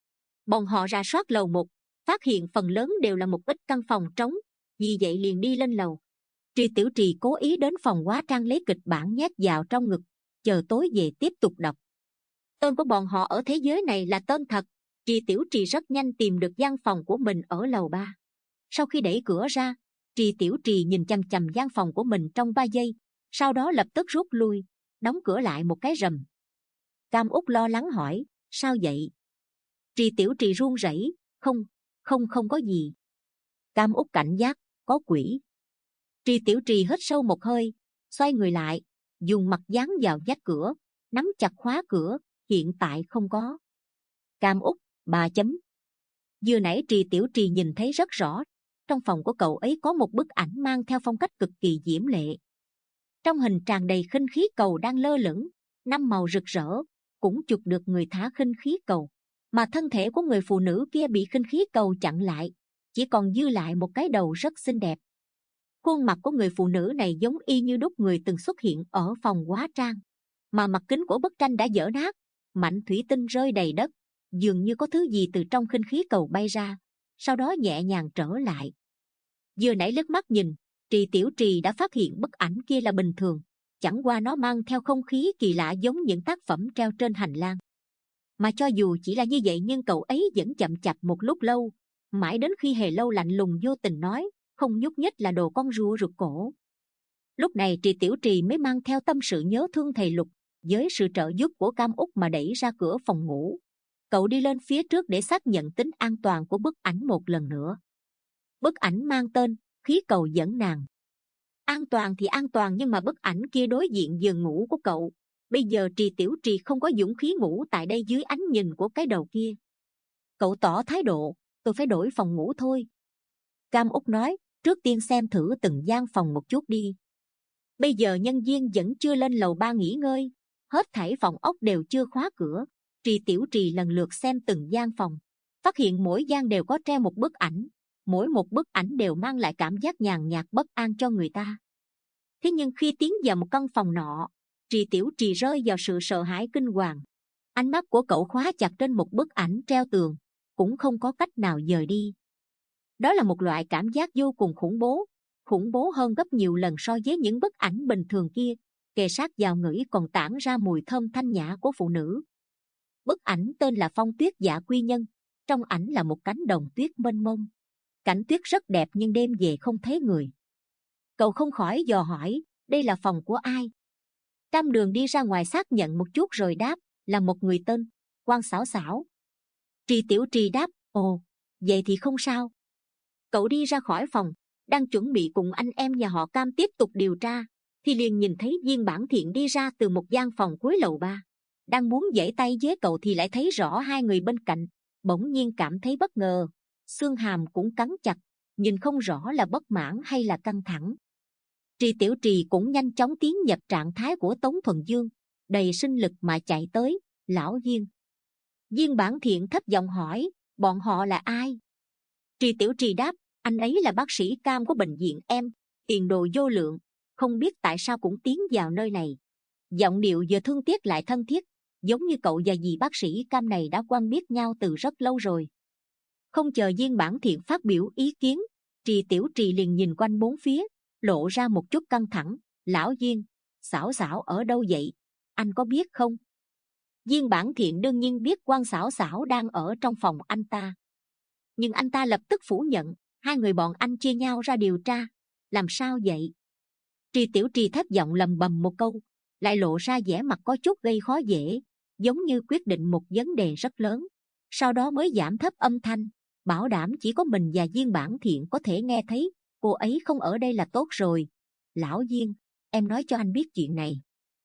Bọn họ rà soát lầu một, phát hiện phần lớn đều là một ít căn phòng trống, vì vậy liền đi lên lầu. Trì Tiểu Trì cố ý đến phòng hóa trang lấy kịch bản nhét vào trong ngực, chờ tối về tiếp tục đọc. Tên của bọn họ ở thế giới này là tên thật. Trì Tiểu Trì rất nhanh tìm được gian phòng của mình ở lầu ba. Sau khi đẩy cửa ra, Trì Tiểu Trì nhìn chằm chằm gian phòng của mình trong ba giây, sau đó lập tức rút lui, đóng cửa lại một cái rầm. Cam Úc lo lắng hỏi, sao vậy? Trì Tiểu Trì run rẩy, không, không không có gì. Cam Úc cảnh giác, có quỷ. Trì Tiểu Trì hít sâu một hơi, xoay người lại, dùng mặt dán vào vách cửa, nắm chặt khóa cửa, hiện tại không có. Cam Úc, bà chấm. Vừa nãy Trì Tiểu Trì nhìn thấy rất rõ, trong phòng của cậu ấy có một bức ảnh mang theo phong cách cực kỳ diễm lệ. Trong hình tràn đầy khinh khí cầu đang lơ lửng, năm màu rực rỡ, cũng chụp được người thả khinh khí cầu, mà thân thể của người phụ nữ kia bị khinh khí cầu chặn lại, chỉ còn dư lại một cái đầu rất xinh đẹp. Khuôn mặt của người phụ nữ này giống y như đúc người từng xuất hiện ở phòng hóa trang, mà mặt kính của bức tranh đã dở nát, mảnh thủy tinh rơi đầy đất, dường như có thứ gì từ trong khinh khí cầu bay ra, sau đó nhẹ nhàng trở lại. Vừa nãy liếc mắt nhìn, Trì Tiểu Trì đã phát hiện bức ảnh kia là bình thường, chẳng qua nó mang theo không khí kỳ lạ giống những tác phẩm treo trên hành lang. Mà cho dù chỉ là như vậy nhưng cậu ấy vẫn chậm chạp một lúc lâu, mãi đến khi Hề Lâu lạnh lùng vô tình nói, không nhúc nhích là đồ con rùa rụt cổ. Lúc này Trì Tiểu Trì mới mang theo tâm sự nhớ thương thầy Lục, với sự trợ giúp của Cam Úc mà đẩy ra cửa phòng ngủ. Cậu đi lên phía trước để xác nhận tính an toàn của bức ảnh một lần nữa. Bức ảnh mang tên Khí cầu dẫn nàng. An toàn thì an toàn, nhưng mà bức ảnh kia đối diện giường ngủ của cậu. Bây giờ Trì Tiểu Trì không có dũng khí ngủ tại đây dưới ánh nhìn của cái đầu kia. Cậu tỏ thái độ, tôi phải đổi phòng ngủ thôi. Cam Úc nói, trước tiên xem thử từng gian phòng một chút đi. Bây giờ nhân viên vẫn chưa lên lầu ba nghỉ ngơi, hết thảy phòng ốc đều chưa khóa cửa. Trì Tiểu Trì lần lượt xem từng gian phòng, phát hiện mỗi gian đều có treo một bức ảnh, mỗi một bức ảnh đều mang lại cảm giác nhàn nhạt bất an cho người ta. Thế nhưng khi tiến vào một căn phòng nọ, Trì Tiểu Trì rơi vào sự sợ hãi kinh hoàng. Ánh mắt của cậu khóa chặt trên một bức ảnh treo tường, cũng không có cách nào dời đi. Đó là một loại cảm giác vô cùng khủng bố, khủng bố hơn gấp nhiều lần so với những bức ảnh bình thường kia, kề sát vào ngửi còn tản ra mùi thơm thanh nhã của phụ nữ. Bức ảnh tên là Phong Tuyết Dạ Quy Nhân, trong ảnh là một cánh đồng tuyết mênh mông. Cảnh tuyết rất đẹp nhưng đêm về không thấy người. Cậu không khỏi dò hỏi, đây là phòng của ai? Cam Đường đi ra ngoài xác nhận một chút rồi đáp, là một người tên Quan Xảo Xảo. Trì Tiểu Trì đáp, ồ, vậy thì không sao. Cậu đi ra khỏi phòng, đang chuẩn bị cùng anh em nhà họ Cam tiếp tục điều tra, thì liền nhìn thấy Viên Bản Thiện đi ra từ một gian phòng cuối lầu ba. Đang muốn giãy tay với cậu thì lại thấy rõ hai người bên cạnh, bỗng nhiên cảm thấy bất ngờ, xương hàm cũng cắn chặt, nhìn không rõ là bất mãn hay là căng thẳng. Trì Tiểu Trì cũng nhanh chóng tiến nhập trạng thái của Tống Thuần Dương, đầy sinh lực mà chạy tới, lão Viên. Viên Bản Thiện thấp giọng hỏi, bọn họ là ai? Trì Tiểu Trì đáp, anh ấy là bác sĩ Cam của bệnh viện em, tiền đồ vô lượng, không biết tại sao cũng tiến vào nơi này. Giọng điệu vừa thương tiếc lại thân thiết, giống như cậu và dì bác sĩ Cam này đã quen biết nhau từ rất lâu rồi. Không chờ Viên Bản Thiện phát biểu ý kiến, Trì Tiểu Trì liền nhìn quanh bốn phía, lộ ra một chút căng thẳng. Lão Viên, Xảo Xảo ở đâu vậy? Anh có biết không? Viên Bản Thiện đương nhiên biết Quan Xảo Xảo đang ở trong phòng anh ta, nhưng anh ta lập tức phủ nhận, hai người bọn anh chia nhau ra điều tra. Làm sao vậy? Trì Tiểu Trì thấp giọng lầm bầm một câu, lại lộ ra vẻ mặt có chút gây khó dễ, giống như quyết định một vấn đề rất lớn, sau đó mới giảm thấp âm thanh, bảo đảm chỉ có mình và Viên Bản Thiện có thể nghe thấy. Cô ấy không ở đây là tốt rồi. Lão Viên, em nói cho anh biết chuyện này.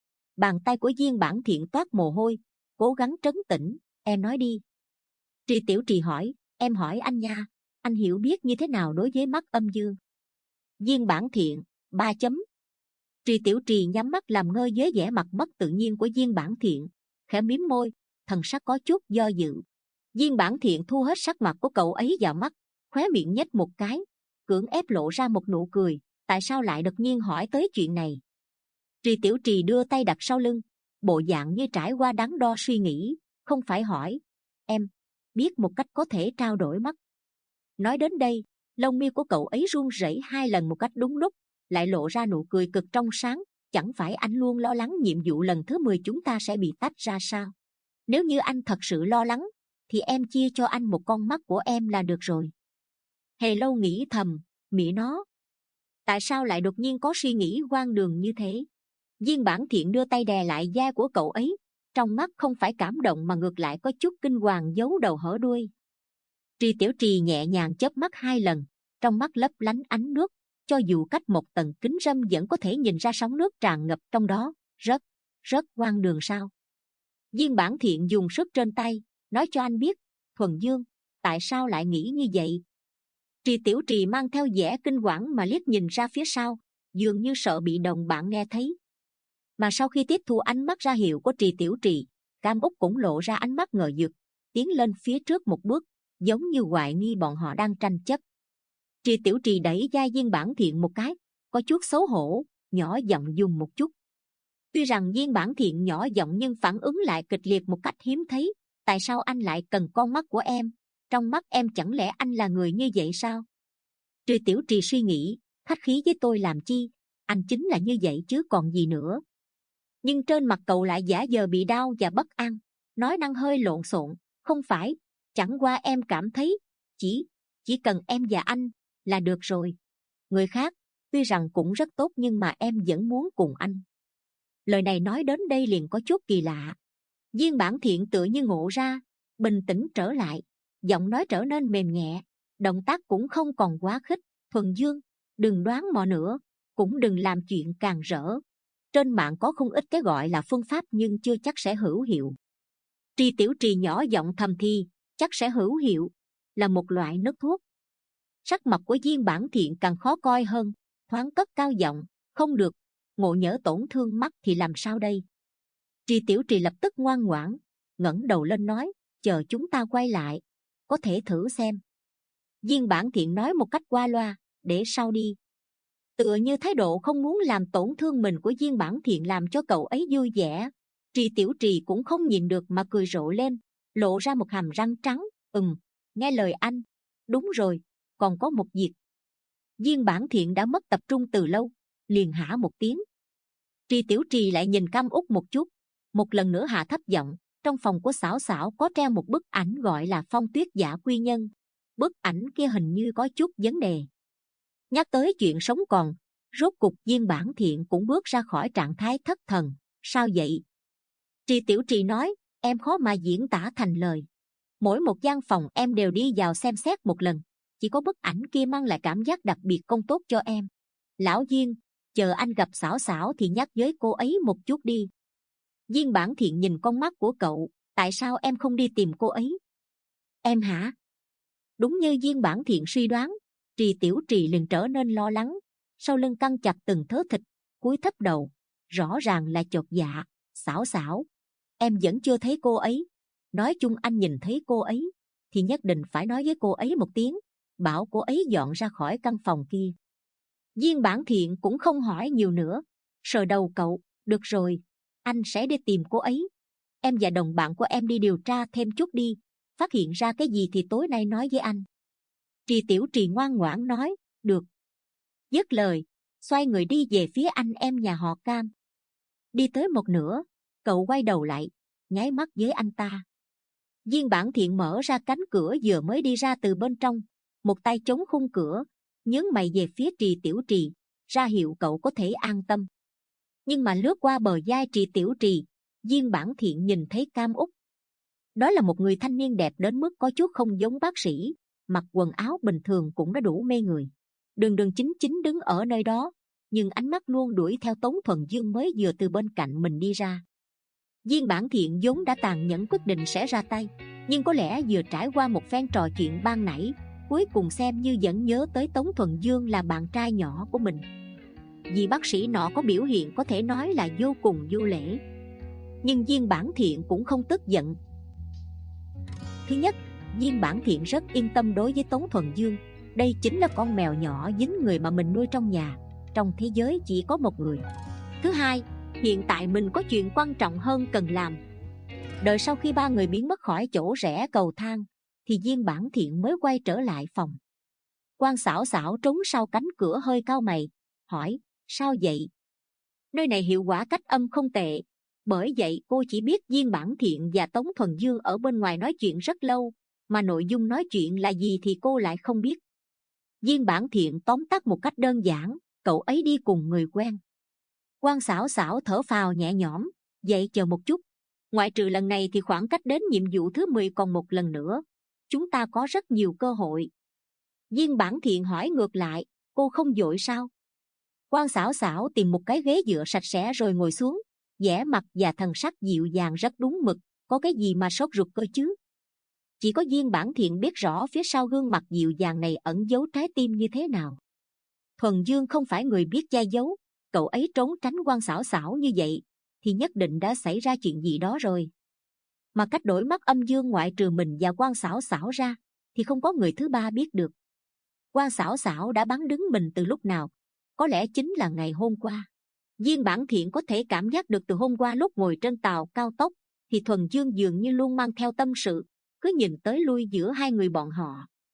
Bàn tay của Viên Bản Thiện toát mồ hôi, cố gắng trấn tĩnh. Em nói đi. Trì Tiểu Trì hỏi, em hỏi anh nha, anh hiểu biết như thế nào đối với mắt âm dương? Viên Bản Thiện, ba chấm. Trì Tiểu Trì nhắm mắt làm ngơ với vẻ mặt mất tự nhiên của Viên Bản Thiện, khẽ mím môi, thần sắc có chút do dự. Viên Bản Thiện thu hết sắc mặt của cậu ấy vào mắt, khóe miệng nhếch một cái, cưỡng ép lộ ra một nụ cười. Tại sao lại đột nhiên hỏi tới chuyện này? Trì Tiểu Trì đưa tay đặt sau lưng, bộ dạng như trải qua đắn đo suy nghĩ. Không phải hỏi, em biết một cách có thể trao đổi mắt. Nói đến đây, lông mi của cậu ấy run rẩy hai lần một cách đúng lúc, lại lộ ra nụ cười cực trong sáng. Chẳng phải anh luôn lo lắng nhiệm vụ lần thứ mười chúng ta sẽ bị tách ra sao? Nếu như anh thật sự lo lắng, thì em chia cho anh một con mắt của em là được rồi. Hề Lâu nghĩ thầm, mẹ nó, tại sao lại đột nhiên có suy nghĩ hoang đường như thế? Viên Bản Thiện đưa tay đè lại vai của cậu ấy, trong mắt không phải cảm động mà ngược lại có chút kinh hoàng giấu đầu hở đuôi. Tri Tiểu Trì nhẹ nhàng chớp mắt hai lần, trong mắt lấp lánh ánh nước, cho dù cách một tầng kính râm vẫn có thể nhìn ra sóng nước tràn ngập trong đó. Rất, rất hoang đường sao? Viên Bản Thiện dùng sức trên tay, nói cho anh biết, Thuần Dương, tại sao lại nghĩ như vậy? Tri Tiểu Trì mang theo vẻ kinh hoàng mà liếc nhìn ra phía sau, dường như sợ bị đồng bạn nghe thấy. Mà sau khi tiếp thu ánh mắt ra hiệu của Tri Tiểu Trì, Cam Úc cũng lộ ra ánh mắt ngờ vực, tiến lên phía trước một bước, giống như hoài nghi bọn họ đang tranh chấp. Tri Tiểu Trì đẩy vai Viên Bản Thiện một cái, có chút xấu hổ, nhỏ giọng dùng một chút. Tuy rằng Viên Bản Thiện nhỏ giọng nhưng phản ứng lại kịch liệt một cách hiếm thấy. Tại sao anh lại cần con mắt của em? Trong mắt em chẳng lẽ anh là người như vậy sao? Tri Tiểu Trì suy nghĩ, khách khí với tôi làm chi? Anh chính là như vậy chứ còn gì nữa. Nhưng trên mặt cậu lại giả vờ bị đau và bất an, nói năng hơi lộn xộn. Không phải, chẳng qua em cảm thấy chỉ chỉ cần em và anh là được rồi. Người khác tuy rằng cũng rất tốt nhưng mà em vẫn muốn cùng anh. Lời này nói đến đây liền có chút kỳ lạ. Viên Bản Thiện tựa như ngộ ra, bình tĩnh trở lại, giọng nói trở nên mềm nhẹ, động tác cũng không còn quá khích. Thuần Dương, đừng đoán mò nữa, cũng đừng làm chuyện càng rỡ. Trên mạng có không ít cái gọi là phương pháp nhưng chưa chắc sẽ hữu hiệu. Tri Tiểu Trì nhỏ giọng thầm thì, chắc sẽ hữu hiệu, là một loại nước thuốc. Sắc mặt của Viên Bản Thiện càng khó coi hơn, thoáng cất cao giọng, không được, ngộ nhỡ tổn thương mắt thì làm sao đây? Tri Tiểu Trì lập tức ngoan ngoãn, ngẩng đầu lên nói, chờ chúng ta quay lại, có thể thử xem. Viên Bản Thiện nói một cách qua loa, để sau đi. Tựa như thái độ không muốn làm tổn thương mình của Viên Bản Thiện làm cho cậu ấy vui vẻ. Tri Tiểu Trì cũng không nhìn được mà cười rộ lên, lộ ra một hàm răng trắng. Ừm, nghe lời anh. Đúng rồi, còn có một việc. Viên Bản Thiện đã mất tập trung từ lâu, liền hả một tiếng. Tri Tiểu Trì lại nhìn Cam Úc một chút, một lần nữa hạ thấp giọng. Trong phòng của Xảo Xảo có treo một bức ảnh gọi là Phong Tuyết Giả Quy Nhân. Bức ảnh kia hình như có chút vấn đề. Nhắc tới chuyện sống còn, rốt cục Viên Bản Thiện cũng bước ra khỏi trạng thái thất thần. Sao vậy? Tri Tiểu Trì nói, em khó mà diễn tả thành lời. Mỗi một gian phòng em đều đi vào xem xét một lần, chỉ có bức ảnh kia mang lại cảm giác đặc biệt không tốt cho em. Lão Viên, chờ anh gặp Xảo Xảo thì nhắc với cô ấy một chút đi. Viên Bản Thiện nhìn con mắt của cậu, tại sao em không đi tìm cô ấy? Em hả? Đúng như Viên Bản Thiện suy đoán, Tri Tiểu Trì liền trở nên lo lắng, sau lưng căng chặt từng thớ thịt, cúi thấp đầu, rõ ràng là chột dạ. Xảo Xảo, em vẫn chưa thấy cô ấy. Nói chung anh nhìn thấy cô ấy thì nhất định phải nói với cô ấy một tiếng, bảo cô ấy dọn ra khỏi căn phòng kia. Viên Bản Thiện cũng không hỏi nhiều nữa, sờ đầu cậu, được rồi, anh sẽ đi tìm cô ấy. Em và đồng bạn của em đi điều tra thêm chút đi, phát hiện ra cái gì thì tối nay nói với anh. Tri Tiểu Trì ngoan ngoãn nói, được. Dứt lời, xoay người đi về phía anh em nhà họ Cam. Đi tới một nửa, cậu quay đầu lại, nháy mắt với anh ta. Viên Bản Thiện mở ra cánh cửa vừa mới đi ra từ bên trong, một tay chống khung cửa, nhướng mày về phía Tri Tiểu Trì, ra hiệu cậu có thể an tâm. Nhưng mà lướt qua bờ vai Tri Tiểu Trì, Viên Bản Thiện nhìn thấy Cam Úc. Đó là một người thanh niên đẹp đến mức có chút không giống bác sĩ, mặc quần áo bình thường cũng đã đủ mê người. Đường đường chính chính đứng ở nơi đó, nhưng ánh mắt luôn đuổi theo Tống Thuần Dương mới vừa từ bên cạnh mình đi ra. Viên Bản Thiện vốn đã tàn nhẫn quyết định sẽ ra tay, nhưng có lẽ vừa trải qua một phen trò chuyện ban nãy, cuối cùng xem như vẫn nhớ tới Tống Thuần Dương là bạn trai nhỏ của mình. Vì bác sĩ nọ có biểu hiện có thể nói là vô cùng vô lễ, nhưng Viên Bản Thiện cũng không tức giận. Thứ nhất, Viên Bản Thiện rất yên tâm đối với Tống Thuần Dương. Đây chính là con mèo nhỏ dính người mà mình nuôi trong nhà, trong thế giới chỉ có một người. Thứ hai, hiện tại mình có chuyện quan trọng hơn cần làm. Đợi sau khi ba người biến mất khỏi chỗ rẽ cầu thang thì Viên Bản Thiện mới quay trở lại phòng. Quan Xảo Xảo trốn sau cánh cửa hơi cau mày, hỏi, sao vậy? Nơi này hiệu quả cách âm không tệ, bởi vậy cô chỉ biết Viên Bản Thiện và Tống Thuần Dương ở bên ngoài nói chuyện rất lâu, mà nội dung nói chuyện là gì thì cô lại không biết. Viên Bản Thiện tóm tắt một cách đơn giản, cậu ấy đi cùng người quen. Quan Xảo Xảo thở phào nhẹ nhõm, vậy chờ một chút. Ngoại trừ lần này thì khoảng cách đến nhiệm vụ thứ mười còn một lần nữa. Chúng ta có rất nhiều cơ hội. Viên Bản Thiện hỏi ngược lại, cô không vội sao? Quan Xảo Xảo tìm một cái ghế dựa sạch sẽ rồi ngồi xuống, vẻ mặt và thần sắc dịu dàng rất đúng mực. Có cái gì mà sốt ruột cơ chứ? Chỉ có Viên Bản Thiện biết rõ phía sau gương mặt dịu dàng này ẩn giấu trái tim như thế nào. Thuần Dương không phải người biết che giấu, cậu ấy trốn tránh Quan Xảo Xảo như vậy thì nhất định đã xảy ra chuyện gì đó rồi. Mà cách đổi mắt âm dương ngoại trừ mình và Quan Xảo Xảo ra thì không có người thứ ba biết được. Quan Xảo Xảo đã bắn đứng mình từ lúc nào? Có lẽ chính là ngày hôm qua. Viên Bản Thiện có thể cảm giác được từ hôm qua lúc ngồi trên tàu cao tốc thì Thuần Dương dường như luôn mang theo tâm sự, cứ nhìn tới lui giữa hai người bọn họ.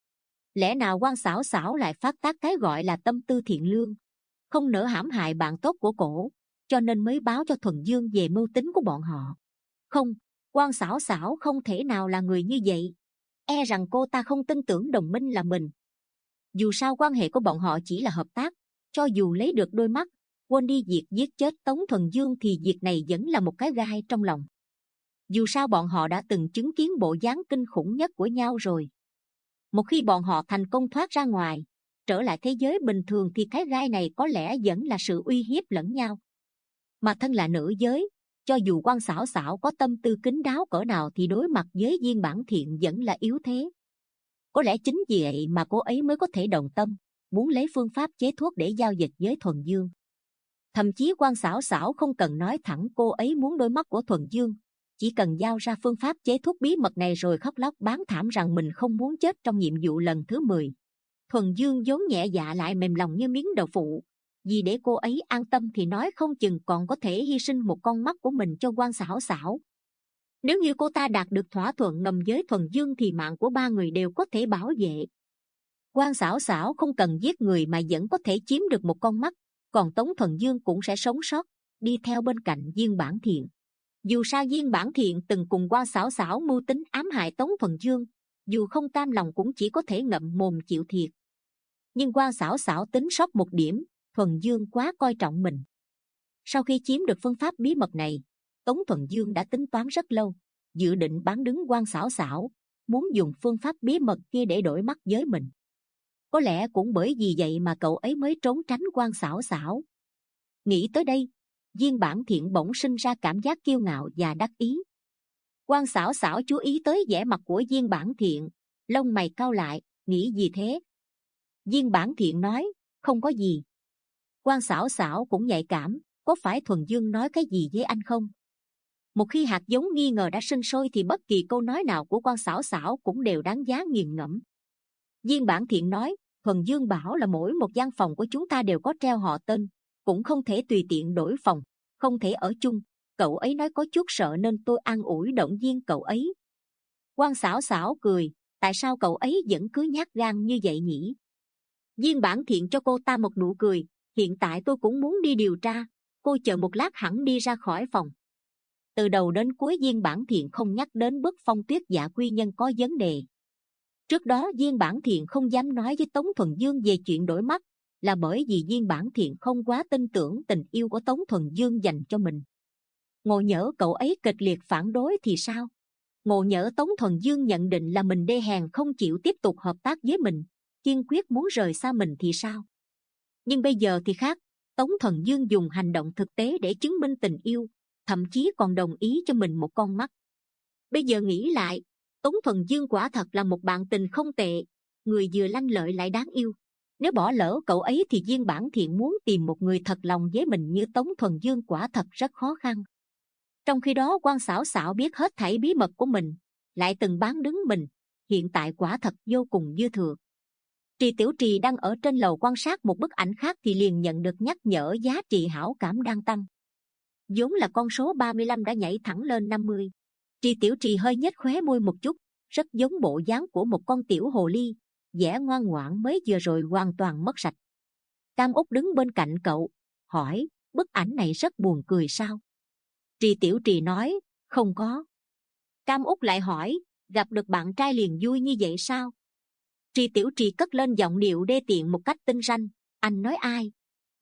Lẽ nào Quan Xảo Xảo lại phát tác cái gọi là tâm tư thiện lương, không nỡ hãm hại bạn tốt của cổ, cho nên mới báo cho Thuần Dương về mưu tính của bọn họ? Không, Quan Xảo Xảo không thể nào là người như vậy. E rằng cô ta không tin tưởng đồng minh là mình. Dù sao quan hệ của bọn họ chỉ là hợp tác, cho dù lấy được đôi mắt, quên đi việc giết chết Tống Thuần Dương thì việc này vẫn là một cái gai trong lòng. Dù sao bọn họ đã từng chứng kiến bộ dáng kinh khủng nhất của nhau rồi. Một khi bọn họ thành công thoát ra ngoài, trở lại thế giới bình thường thì cái gai này có lẽ vẫn là sự uy hiếp lẫn nhau. Mà thân là nữ giới, cho dù Quan Xảo Xảo có tâm tư kín đáo cỡ nào thì đối mặt với Viên Bản Thiện vẫn là yếu thế. Có lẽ chính vì vậy mà cô ấy mới có thể đồng tâm, muốn lấy phương pháp chế thuốc để giao dịch với Thuần Dương. Thậm chí Quan Xảo Xảo không cần nói thẳng cô ấy muốn đôi mắt của Thuần Dương, chỉ cần giao ra phương pháp chế thuốc bí mật này rồi khóc lóc bán thảm rằng mình không muốn chết trong nhiệm vụ lần thứ mười. Thuần Dương vốn nhẹ dạ lại mềm lòng như miếng đậu phụ, vì để cô ấy an tâm thì nói không chừng còn có thể hy sinh một con mắt của mình cho Quan Xảo Xảo. Nếu như cô ta đạt được thỏa thuận ngầm với Thuần Dương thì mạng của ba người đều có thể bảo vệ. Quan Xảo Xảo không cần giết người mà vẫn có thể chiếm được một con mắt, còn Tống Thuần Dương cũng sẽ sống sót, đi theo bên cạnh Viên Bản Thiện. Dù sao Viên Bản Thiện từng cùng Quan Xảo Xảo mưu tính ám hại Tống Thuần Dương, dù không cam lòng cũng chỉ có thể ngậm mồm chịu thiệt. Nhưng Quan Xảo Xảo tính sót một điểm, Thuần Dương quá coi trọng mình. Sau khi chiếm được phương pháp bí mật này, Tống Thuần Dương đã tính toán rất lâu, dự định bán đứng Quan Xảo Xảo, muốn dùng phương pháp bí mật kia để đổi mắt với mình. Có lẽ cũng bởi vì vậy mà cậu ấy mới trốn tránh Quan Xảo Xảo. Nghĩ tới đây, Viên Bản Thiện bỗng sinh ra cảm giác kiêu ngạo và đắc ý. Quan Xảo Xảo chú ý tới vẻ mặt của Viên Bản Thiện, lông mày cau lại, nghĩ gì thế? Viên Bản Thiện nói, không có gì. Quan Xảo Xảo cũng nhạy cảm, có phải Thuần Dương nói cái gì với anh không? Một khi hạt giống nghi ngờ đã sinh sôi thì bất kỳ câu nói nào của Quan Xảo Xảo cũng đều đáng giá nghiền ngẫm. Viên Bản Thiện nói, Thuần Dương bảo là mỗi một gian phòng của chúng ta đều có treo họ tên, cũng không thể tùy tiện đổi phòng, không thể ở chung. Cậu ấy nói có chút sợ nên tôi an ủi động viên cậu ấy. Quan Xảo Xảo cười, tại sao cậu ấy vẫn cứ nhát gan như vậy nhỉ? Viên Bản Thiện cho cô ta một nụ cười, hiện tại tôi cũng muốn đi điều tra, cô chờ một lát hẳn đi ra khỏi phòng. Từ đầu đến cuối Viên Bản Thiện không nhắc đến bức phong tuyết dạ quy nhân có vấn đề. Trước đó Viên Bản Thiện không dám nói với Tống Thuần Dương về chuyện đổi mắt, là bởi vì Viên Bản Thiện không quá tin tưởng tình yêu của Tống Thuần Dương dành cho mình. Ngộ nhỡ cậu ấy kịch liệt phản đối thì sao? Ngộ nhỡ Tống Thuần Dương nhận định là mình đê hèn không chịu tiếp tục hợp tác với mình, kiên quyết muốn rời xa mình thì sao? Nhưng bây giờ thì khác, Tống Thuần Dương dùng hành động thực tế để chứng minh tình yêu, thậm chí còn đồng ý cho mình một con mắt. Bây giờ nghĩ lại, Tống Thuần Dương quả thật là một bạn tình không tệ, người vừa lanh lợi lại đáng yêu. Nếu bỏ lỡ cậu ấy thì Viên Bản Thiện muốn tìm một người thật lòng với mình như Tống Thuần Dương quả thật rất khó khăn. Trong khi đó Quan Xảo Xảo biết hết thảy bí mật của mình, lại từng bán đứng mình, hiện tại quả thật vô cùng dư thừa. Trì Tiểu Trì đang ở trên lầu quan sát một bức ảnh khác thì liền nhận được nhắc nhở giá trị hảo cảm đang tăng. Vốn là con số ba mươi lăm đã nhảy thẳng lên năm mươi. Trì Tiểu Trì hơi nhếch khóe môi một chút, rất giống bộ dáng của một con tiểu hồ ly, vẻ ngoan ngoãn mới vừa rồi hoàn toàn mất sạch. Cam Úc đứng bên cạnh cậu, hỏi, bức ảnh này rất buồn cười sao? Trì Tiểu Trì nói, không có. Cam Úc lại hỏi, gặp được bạn trai liền vui như vậy sao? Trì Tiểu Trì cất lên giọng điệu đê tiện một cách tinh ranh, anh nói ai?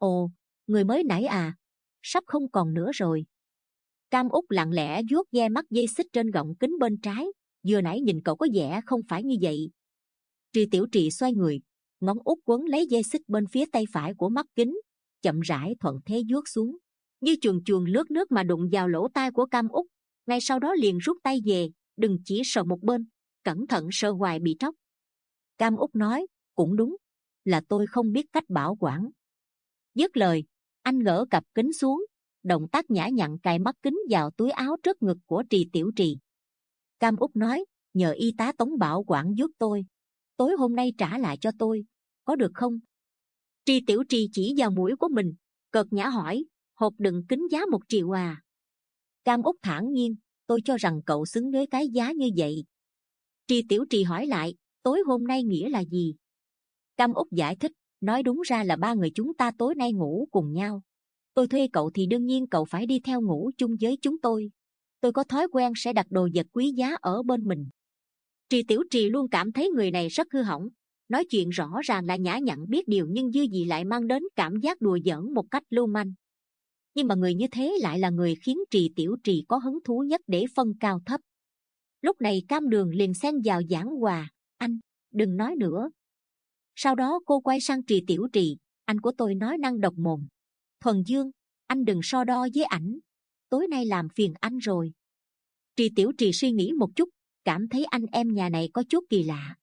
Ồ, người mới nãy à, sắp không còn nữa rồi. Cam Úc lặng lẽ vuốt ve mắt dây xích trên gọng kính bên trái. Vừa nãy nhìn cậu có vẻ không phải như vậy. Tri Tiểu Trì xoay người, ngón út quấn lấy dây xích bên phía tay phải của mắt kính, chậm rãi thuận thế vuốt xuống, như chuồn chuồn lướt nước mà đụng vào lỗ tai của Cam Úc. Ngay sau đó liền rút tay về, đừng chỉ sờ một bên, cẩn thận sờ hoài bị tróc. Cam Úc nói, cũng đúng, là tôi không biết cách bảo quản. Dứt lời, anh gỡ cặp kính xuống, động tác nhã nhặn cài mắt kính vào túi áo trước ngực của Trì Tiểu Trì. Cam Úc nói, nhờ y tá Tống bảo quản giúp tôi, tối hôm nay trả lại cho tôi, có được không? Trì Tiểu Trì chỉ vào mũi của mình, cợt nhã hỏi, hộp đựng kính giá một triệu à? Cam Úc thản nhiên, tôi cho rằng cậu xứng với cái giá như vậy. Trì Tiểu Trì hỏi lại, tối hôm nay nghĩa là gì? Cam Úc giải thích, nói đúng ra là ba người chúng ta tối nay ngủ cùng nhau. Tôi thuê cậu thì đương nhiên cậu phải đi theo ngủ chung với chúng tôi. Tôi có thói quen sẽ đặt đồ vật quý giá ở bên mình. Trì Tiểu Trì luôn cảm thấy người này rất hư hỏng. Nói chuyện rõ ràng là nhã nhặn biết điều nhưng dư gì lại mang đến cảm giác đùa giỡn một cách lưu manh. Nhưng mà người như thế lại là người khiến Trì Tiểu Trì có hứng thú nhất để phân cao thấp. Lúc này Cam Đường liền xen vào giảng hòa, anh, đừng nói nữa. Sau đó cô quay sang Trì Tiểu Trì, anh của tôi nói năng độc mồm. Thuần Dương, anh đừng so đo với ảnh. Tối nay làm phiền anh rồi. Trì Tiểu Trì suy nghĩ một chút, cảm thấy anh em nhà này có chút kỳ lạ.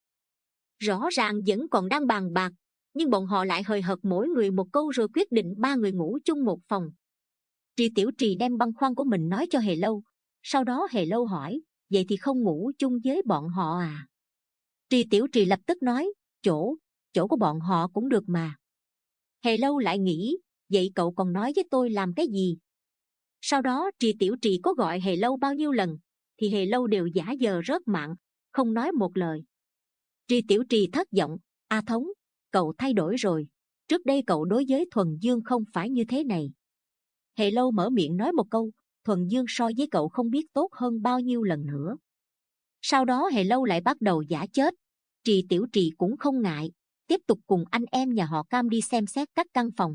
Rõ ràng vẫn còn đang bàn bạc, nhưng bọn họ lại hời hợt mỗi người một câu rồi quyết định ba người ngủ chung một phòng. Trì Tiểu Trì đem băn khoăn của mình nói cho Hề Lâu. Sau đó Hề Lâu hỏi, vậy thì không ngủ chung với bọn họ à? Trì Tiểu Trì lập tức nói, chỗ, chỗ của bọn họ cũng được mà. Hề Lâu lại nghĩ, vậy cậu còn nói với tôi làm cái gì? Sau đó Trì Tiểu Trì có gọi Hề Lâu bao nhiêu lần, thì Hề Lâu đều giả vờ rớt mạng, không nói một lời. Trì Tiểu Trì thất vọng, A Thống, cậu thay đổi rồi. Trước đây cậu đối với Thuần Dương không phải như thế này. Hề Lâu mở miệng nói một câu, Thuần Dương so với cậu không biết tốt hơn bao nhiêu lần nữa. Sau đó Hề Lâu lại bắt đầu giả chết. Trì Tiểu Trì cũng không ngại, tiếp tục cùng anh em nhà họ Cam đi xem xét các căn phòng.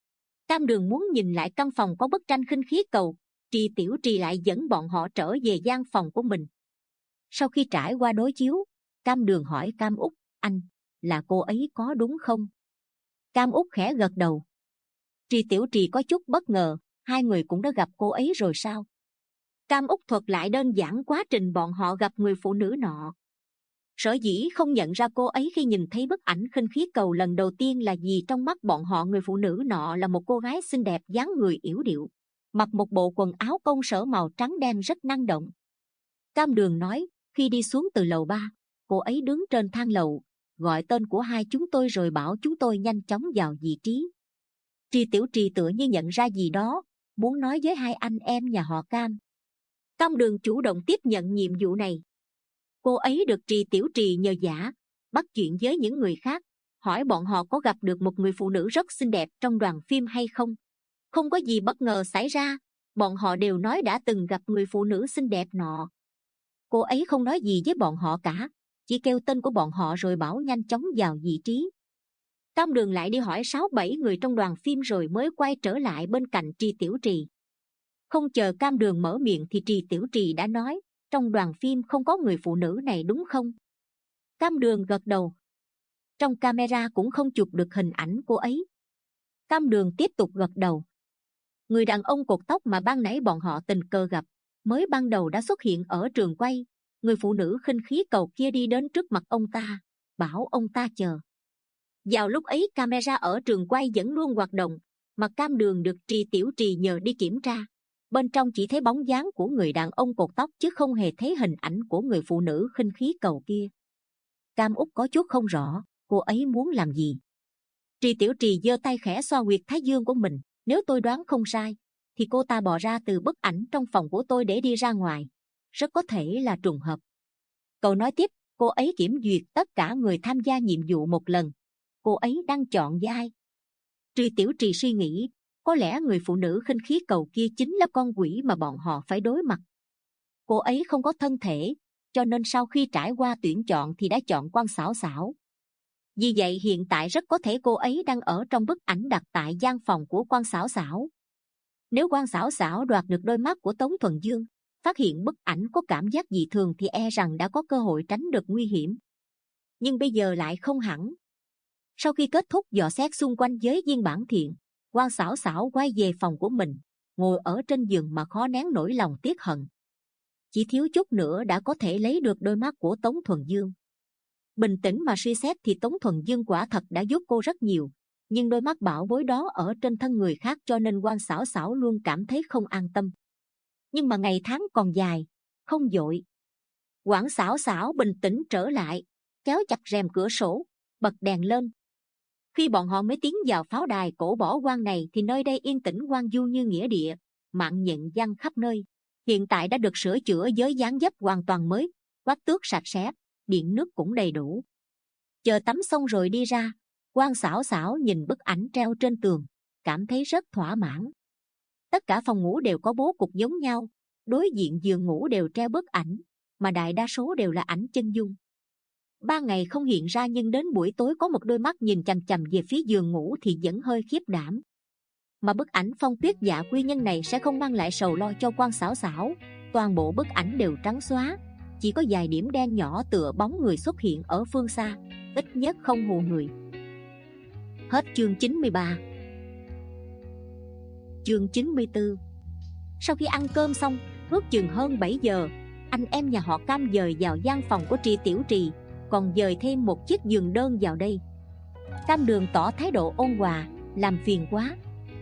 Cam Đường muốn nhìn lại căn phòng có bức tranh khinh khí cầu, Trì Tiểu Trì lại dẫn bọn họ trở về gian phòng của mình. Sau khi trải qua đối chiếu, Cam Đường hỏi Cam Úc, anh, là cô ấy có đúng không? Cam Úc khẽ gật đầu. Trì Tiểu Trì có chút bất ngờ, hai người cũng đã gặp cô ấy rồi sao? Cam Úc thuật lại đơn giản quá trình bọn họ gặp người phụ nữ nọ. Sở dĩ không nhận ra cô ấy khi nhìn thấy bức ảnh khinh khí cầu lần đầu tiên là vì trong mắt bọn họ người phụ nữ nọ là một cô gái xinh đẹp dáng người yểu điệu, mặc một bộ quần áo công sở màu trắng đen rất năng động. Cam Đường nói, khi đi xuống từ lầu ba, cô ấy đứng trên thang lầu, gọi tên của hai chúng tôi rồi bảo chúng tôi nhanh chóng vào vị trí. Trì Tiểu Trì tựa như nhận ra gì đó, muốn nói với hai anh em nhà họ Cam. Cam Đường chủ động tiếp nhận nhiệm vụ này. Cô ấy được Trì Tiểu Trì nhờ vả, bắt chuyện với những người khác, hỏi bọn họ có gặp được một người phụ nữ rất xinh đẹp trong đoàn phim hay không. Không có gì bất ngờ xảy ra, bọn họ đều nói đã từng gặp người phụ nữ xinh đẹp nọ. Cô ấy không nói gì với bọn họ cả, chỉ kêu tên của bọn họ rồi bảo nhanh chóng vào vị trí. Cam Đường lại đi hỏi sáu bảy người trong đoàn phim rồi mới quay trở lại bên cạnh Trì Tiểu Trì. Không chờ Cam Đường mở miệng thì Trì Tiểu Trì đã nói, trong đoàn phim không có người phụ nữ này đúng không? Cam Đường gật đầu. Trong camera cũng không chụp được hình ảnh cô ấy. Cam Đường tiếp tục gật đầu. Người đàn ông cột tóc mà ban nãy bọn họ tình cờ gặp, mới ban đầu đã xuất hiện ở trường quay. Người phụ nữ khinh khí cầu kia đi đến trước mặt ông ta, bảo ông ta chờ. Vào lúc ấy camera ở trường quay vẫn luôn hoạt động, mà Cam Đường được Trì Tiểu Trì nhờ đi kiểm tra. Bên trong chỉ thấy bóng dáng của người đàn ông cột tóc chứ không hề thấy hình ảnh của người phụ nữ khinh khí cầu kia. Cam Úc có chút không rõ, cô ấy muốn làm gì. Trì Tiểu Trì giơ tay khẽ xoa huyệt thái dương của mình, nếu tôi đoán không sai, thì cô ta bò ra từ bức ảnh trong phòng của tôi để đi ra ngoài. Rất có thể là trùng hợp. Cậu nói tiếp, cô ấy kiểm duyệt tất cả người tham gia nhiệm vụ một lần. Cô ấy đang chọn với ai? Trì Tiểu Trì suy nghĩ, có lẽ người phụ nữ khinh khí cầu kia chính là con quỷ mà bọn họ phải đối mặt. Cô ấy không có thân thể, cho nên sau khi trải qua tuyển chọn thì đã chọn Quan Xảo Xảo. Vì vậy hiện tại rất có thể cô ấy đang ở trong bức ảnh đặt tại gian phòng của quan Xảo Xảo. Nếu quan Xảo Xảo đoạt được đôi mắt của Tống Thuần Dương, phát hiện bức ảnh có cảm giác dị thường thì e rằng đã có cơ hội tránh được nguy hiểm. Nhưng bây giờ lại không hẳn. Sau khi kết thúc dò xét xung quanh với viên bản thiện, quan Xảo Xảo quay về phòng của mình, ngồi ở trên giường mà khó nén nỗi lòng tiếc hận. Chỉ thiếu chút nữa đã có thể lấy được đôi mắt của Tống Thuần Dương. Bình tĩnh mà suy xét thì Tống Thuần Dương quả thật đã giúp cô rất nhiều, nhưng đôi mắt bảo bối đó ở trên thân người khác cho nên quan Xảo Xảo luôn cảm thấy không an tâm. Nhưng mà ngày tháng còn dài, không vội. Quản Xảo Xảo bình tĩnh trở lại, kéo chặt rèm cửa sổ, bật đèn lên. Khi bọn họ mới tiến vào pháo đài cổ bỏ hoang này thì nơi đây yên tĩnh hoang vu như nghĩa địa, mạng nhện giăng khắp nơi. Hiện tại đã được sửa chữa với dáng dấp hoàn toàn mới, quét tước sạch sẽ, điện nước cũng đầy đủ. Chờ tắm xong rồi đi ra, quan Xảo Xảo nhìn bức ảnh treo trên tường, cảm thấy rất thỏa mãn. Tất cả phòng ngủ đều có bố cục giống nhau, đối diện giường ngủ đều treo bức ảnh, mà đại đa số đều là ảnh chân dung. Ban ngày không hiện ra nhưng đến buổi tối có một đôi mắt nhìn chằm chằm về phía giường ngủ thì vẫn hơi khiếp đảm. Mà bức ảnh Phong Tuyết Dạ quy nhân này sẽ không mang lại sầu lo cho quan Xảo Xảo. Toàn bộ bức ảnh đều trắng xóa, chỉ có vài điểm đen nhỏ tựa bóng người xuất hiện ở phương xa, ít nhất không hù người. Hết chương chín mươi ba. Chương chín mươi tư. Sau khi ăn cơm xong, ước chừng hơn bảy giờ, anh em nhà họ Cam dời vào gian phòng của Trì Tiểu Trì, còn dời thêm một chiếc giường đơn vào đây. Cam Đường tỏ thái độ ôn hòa, làm phiền quá.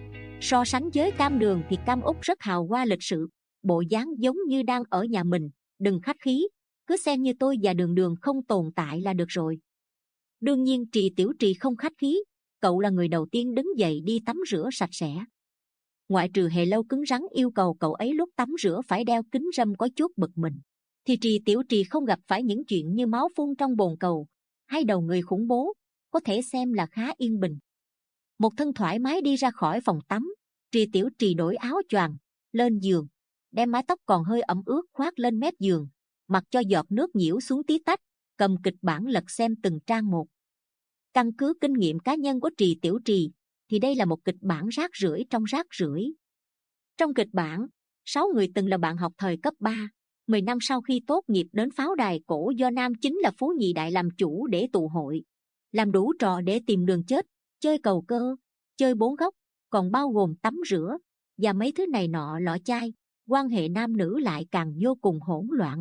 So sánh với Cam Đường thì Cam Út rất hào hoa lịch sự, bộ dáng giống như đang ở nhà mình. Đừng khách khí, cứ xem như tôi và Đường Đường không tồn tại là được rồi. Đương nhiên Trì Tiểu Trì không khách khí, cậu là người đầu tiên đứng dậy đi tắm rửa sạch sẽ. Ngoại trừ Hề Lâu cứng rắn yêu cầu cậu ấy lúc tắm rửa phải đeo kính râm có chút bực mình, thì Trì Tiểu Trì không gặp phải những chuyện như máu phun trong bồn cầu hay đầu người khủng bố, có thể xem là khá yên bình. Một thân thoải mái đi ra khỏi phòng tắm, Trì Tiểu Trì đổi áo choàng, lên giường, đem mái tóc còn hơi ẩm ướt khoác lên mép giường, mặc cho giọt nước nhiễu xuống tí tách, cầm kịch bản lật xem từng trang một. Căn cứ kinh nghiệm cá nhân của Trì Tiểu Trì thì đây là một kịch bản rác rưởi trong rác rưởi. Trong kịch bản, sáu người từng là bạn học thời cấp ba, mười năm sau khi tốt nghiệp đến pháo đài cổ do nam chính là Phú Nhị Đại làm chủ để tụ hội, làm đủ trò để tìm đường chết, chơi cầu cơ, chơi bốn góc, còn bao gồm tắm rửa và mấy thứ này nọ lọ chai. Quan hệ nam nữ lại càng vô cùng hỗn loạn.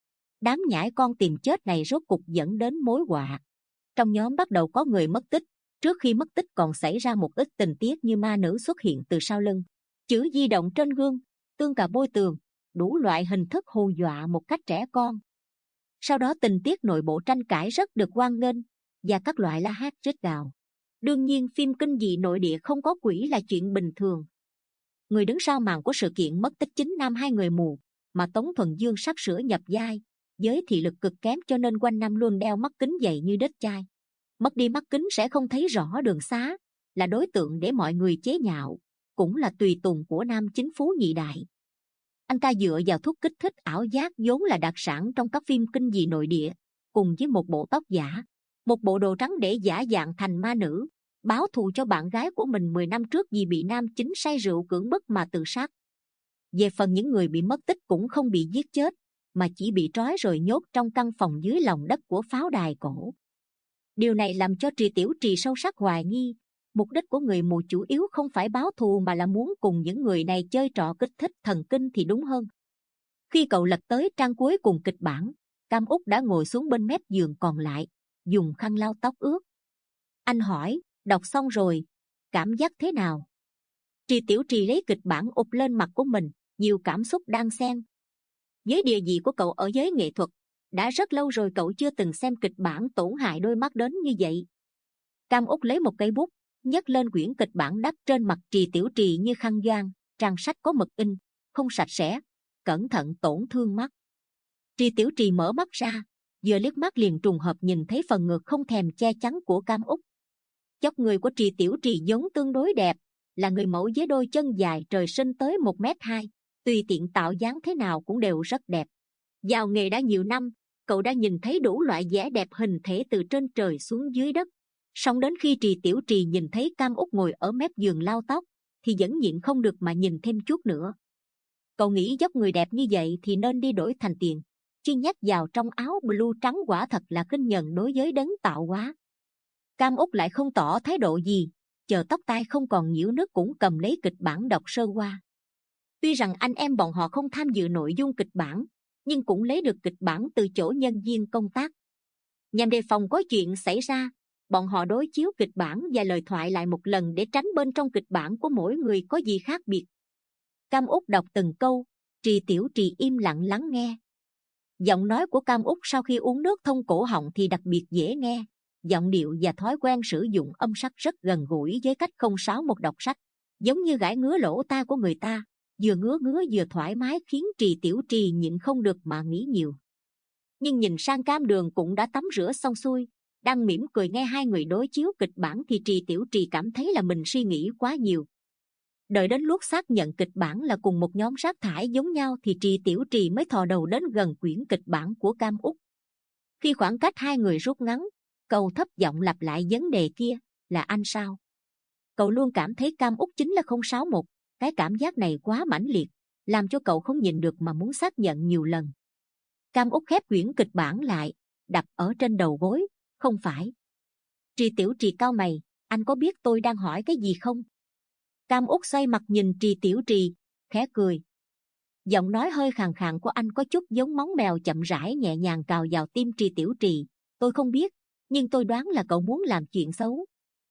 Đám nhãi con tìm chết này rốt cục dẫn đến mối họa. Trong nhóm bắt đầu có người mất tích. Trước khi mất tích còn xảy ra một ít tình tiết như ma nữ xuất hiện từ sau lưng, chữ di động trên gương, tương cà bôi tường, đủ loại hình thức hù dọa một cách trẻ con. Sau đó tình tiết nội bộ tranh cãi rất được hoan nghênh và các loại la hét rít gào. Đương nhiên phim kinh dị nội địa không có quỷ là chuyện bình thường. Người đứng sau màn của sự kiện mất tích chính nam hai người mù, mà Tống Thuần Dương sắp sửa nhập giai, với thị lực cực kém cho nên quanh năm luôn đeo mắt kính dày như đếch chai. Mất đi mắt kính sẽ không thấy rõ đường xá, là đối tượng để mọi người chế nhạo, cũng là tùy tùng của nam chính Phú Nhị Đại. Anh ta dựa vào thuốc kích thích ảo giác vốn là đặc sản trong các phim kinh dị nội địa, cùng với một bộ tóc giả, một bộ đồ trắng để giả dạng thành ma nữ, báo thù cho bạn gái của mình mười năm trước vì bị nam chính say rượu cưỡng bức mà tự sát. Về phần những người bị mất tích cũng không bị giết chết, mà chỉ bị trói rồi nhốt trong căn phòng dưới lòng đất của pháo đài cổ. Điều này làm cho Trì Tiểu Trì sâu sắc hoài nghi, mục đích của người mù chủ yếu không phải báo thù mà là muốn cùng những người này chơi trò kích thích thần kinh thì đúng hơn. Khi cậu lật tới trang cuối cùng kịch bản, Cam Út đã ngồi xuống bên mép giường còn lại, dùng khăn lau tóc ướt. Anh hỏi, đọc xong rồi, cảm giác thế nào? Trì Tiểu Trì lấy kịch bản ụp lên mặt của mình, nhiều cảm xúc đang xen. Với địa vị của cậu ở giới nghệ thuật, đã rất lâu rồi cậu chưa từng xem kịch bản tổn hại đôi mắt đến như vậy. Cam Út lấy một cây bút, nhấc lên quyển kịch bản đắp trên mặt Trì Tiểu Trì như khăn voan, trang sách có mực in, không sạch sẽ, cẩn thận tổn thương mắt. Trì Tiểu Trì mở mắt ra, vừa liếc mắt liền trùng hợp nhìn thấy phần ngực không thèm che chắn của Cam Út. Dốc người của Trì Tiểu Trì giống tương đối đẹp, là người mẫu với đôi chân dài trời sinh tới một mét hai, tùy tiện tạo dáng thế nào cũng đều rất đẹp. Vào nghề đã nhiều năm, cậu đã nhìn thấy đủ loại vẻ đẹp hình thể từ trên trời xuống dưới đất, Song đến khi Trì Tiểu Trì nhìn thấy Cam Úc ngồi ở mép giường lau tóc, thì vẫn nhịn không được mà nhìn thêm chút nữa. Cậu nghĩ dốc người đẹp như vậy thì nên đi đổi thành tiền, chứ nhét vào trong áo blue trắng quả thật là khinh nhẫn đối với đấng tạo hóa. Cam Úc lại không tỏ thái độ gì, chờ tóc tai không còn nhiễu nước cũng cầm lấy kịch bản đọc sơ qua. Tuy rằng anh em bọn họ không tham dự nội dung kịch bản, nhưng cũng lấy được kịch bản từ chỗ nhân viên công tác. Nhằm đề phòng có chuyện xảy ra, bọn họ đối chiếu kịch bản và lời thoại lại một lần để tránh bên trong kịch bản của mỗi người có gì khác biệt. Cam Úc đọc từng câu, Trì Tiểu Trì im lặng lắng nghe. Giọng nói của Cam Úc sau khi uống nước thông cổ họng thì đặc biệt dễ nghe. Giọng điệu và thói quen sử dụng âm sắc rất gần gũi với cách không sáo một đọc sách, giống như gãi ngứa lỗ tai của người ta, vừa ngứa ngứa vừa thoải mái, khiến Trì Tiểu Trì nhịn không được mà nghĩ nhiều. Nhưng nhìn sang Cam Đường cũng đã tắm rửa xong xuôi, đang mỉm cười nghe hai người đối chiếu kịch bản thì Trì Tiểu Trì cảm thấy là mình suy nghĩ quá nhiều. Đợi đến lúc xác nhận kịch bản là cùng một nhóm rác thải giống nhau thì Trì Tiểu Trì mới thò đầu đến gần quyển kịch bản của Cam Úc. Khi khoảng cách hai người rút ngắn, cậu thấp giọng lặp lại vấn đề kia, là anh sao? Cậu luôn cảm thấy Cam Úc chính là không sáu một, cái cảm giác này quá mãnh liệt, làm cho cậu không nhìn được mà muốn xác nhận nhiều lần. Cam Úc khép quyển kịch bản lại, đặt ở trên đầu gối, không phải. Trì Tiểu Trì cau mày, anh có biết tôi đang hỏi cái gì không? Cam Úc xoay mặt nhìn Trì Tiểu Trì, khẽ cười. Giọng nói hơi khàn khàn của anh có chút giống móng mèo chậm rãi nhẹ nhàng cào vào tim Trì Tiểu Trì. Tôi không biết, nhưng tôi đoán là cậu muốn làm chuyện xấu.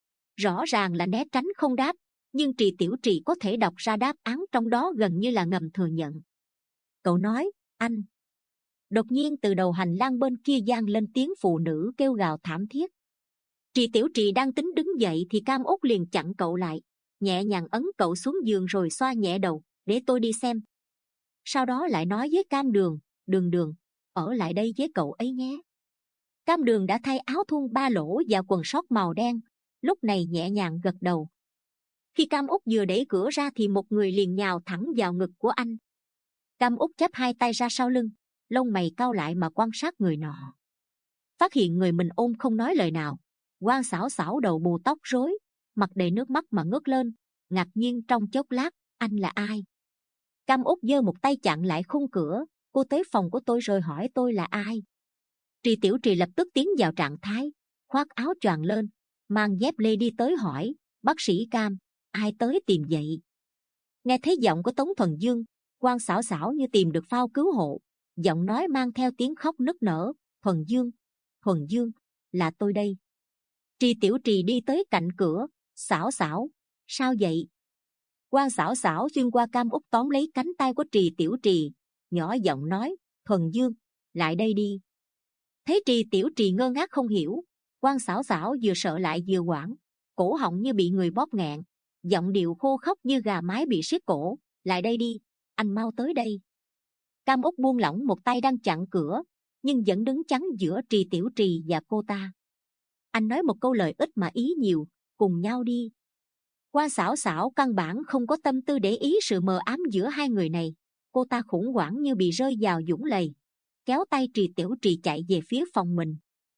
Rõ ràng là né tránh không đáp, nhưng Trì Tiểu Trì có thể đọc ra đáp án trong đó gần như là ngầm thừa nhận. Cậu nói, anh. Đột nhiên từ đầu hành lang bên kia vang lên tiếng phụ nữ kêu gào thảm thiết. Trì Tiểu Trì đang tính đứng dậy thì Cam Úc liền chặn cậu lại, nhẹ nhàng ấn cậu xuống giường rồi xoa nhẹ đầu, để tôi đi xem. Sau đó lại nói với Cam Đường, Đường Đường, ở lại đây với cậu ấy nhé. Cam Đường đã thay áo thun ba lỗ và quần sót màu đen, lúc này nhẹ nhàng gật đầu. Khi Cam Úc vừa đẩy cửa ra thì một người liền nhào thẳng vào ngực của anh. Cam Úc chắp hai tay ra sau lưng, lông mày cau lại mà quan sát người nọ. Phát hiện người mình ôm không nói lời nào, Quan Xảo Xảo đầu bù tóc rối, mặt đầy nước mắt mà ngước lên, ngạc nhiên trong chốc lát, anh là ai? Cam Úc giơ một tay chặn lại khung cửa, cô tới phòng của tôi rồi hỏi tôi là ai? Trì Tiểu Trì lập tức tiến vào trạng thái, khoác áo choàng lên, mang dép lê đi tới hỏi, bác sĩ Cam, ai tới tìm vậy? Nghe thấy giọng của Tống Thuần Dương, Quan Xảo Xảo như tìm được phao cứu hộ, giọng nói mang theo tiếng khóc nức nở, Thuần Dương, Thuần Dương, là tôi đây. Trì Tiểu Trì đi tới cạnh cửa, Xảo Xảo, sao vậy? Quan Xảo Xảo xuyên qua Cam Úc tóm lấy cánh tay của Trì Tiểu Trì, nhỏ giọng nói, Thuần Dương, lại đây đi. Thấy Trì Tiểu Trì ngơ ngác không hiểu, Quan Xảo Xảo vừa sợ lại vừa hoảng, cổ họng như bị người bóp nghẹn, giọng điệu khô khóc như gà mái bị siết cổ, lại đây đi, anh mau tới đây. Cam Úc buông lỏng một tay đang chặn cửa, nhưng vẫn đứng chắn giữa Trì Tiểu Trì và cô ta. Anh nói một câu lời ít mà ý nhiều, cùng nhau đi. Quan Xảo Xảo căn bản không có tâm tư để ý sự mờ ám giữa hai người này, cô ta khủng hoảng như bị rơi vào dũng lầy, kéo tay Trì Tiểu Trì chạy về phía phòng mình.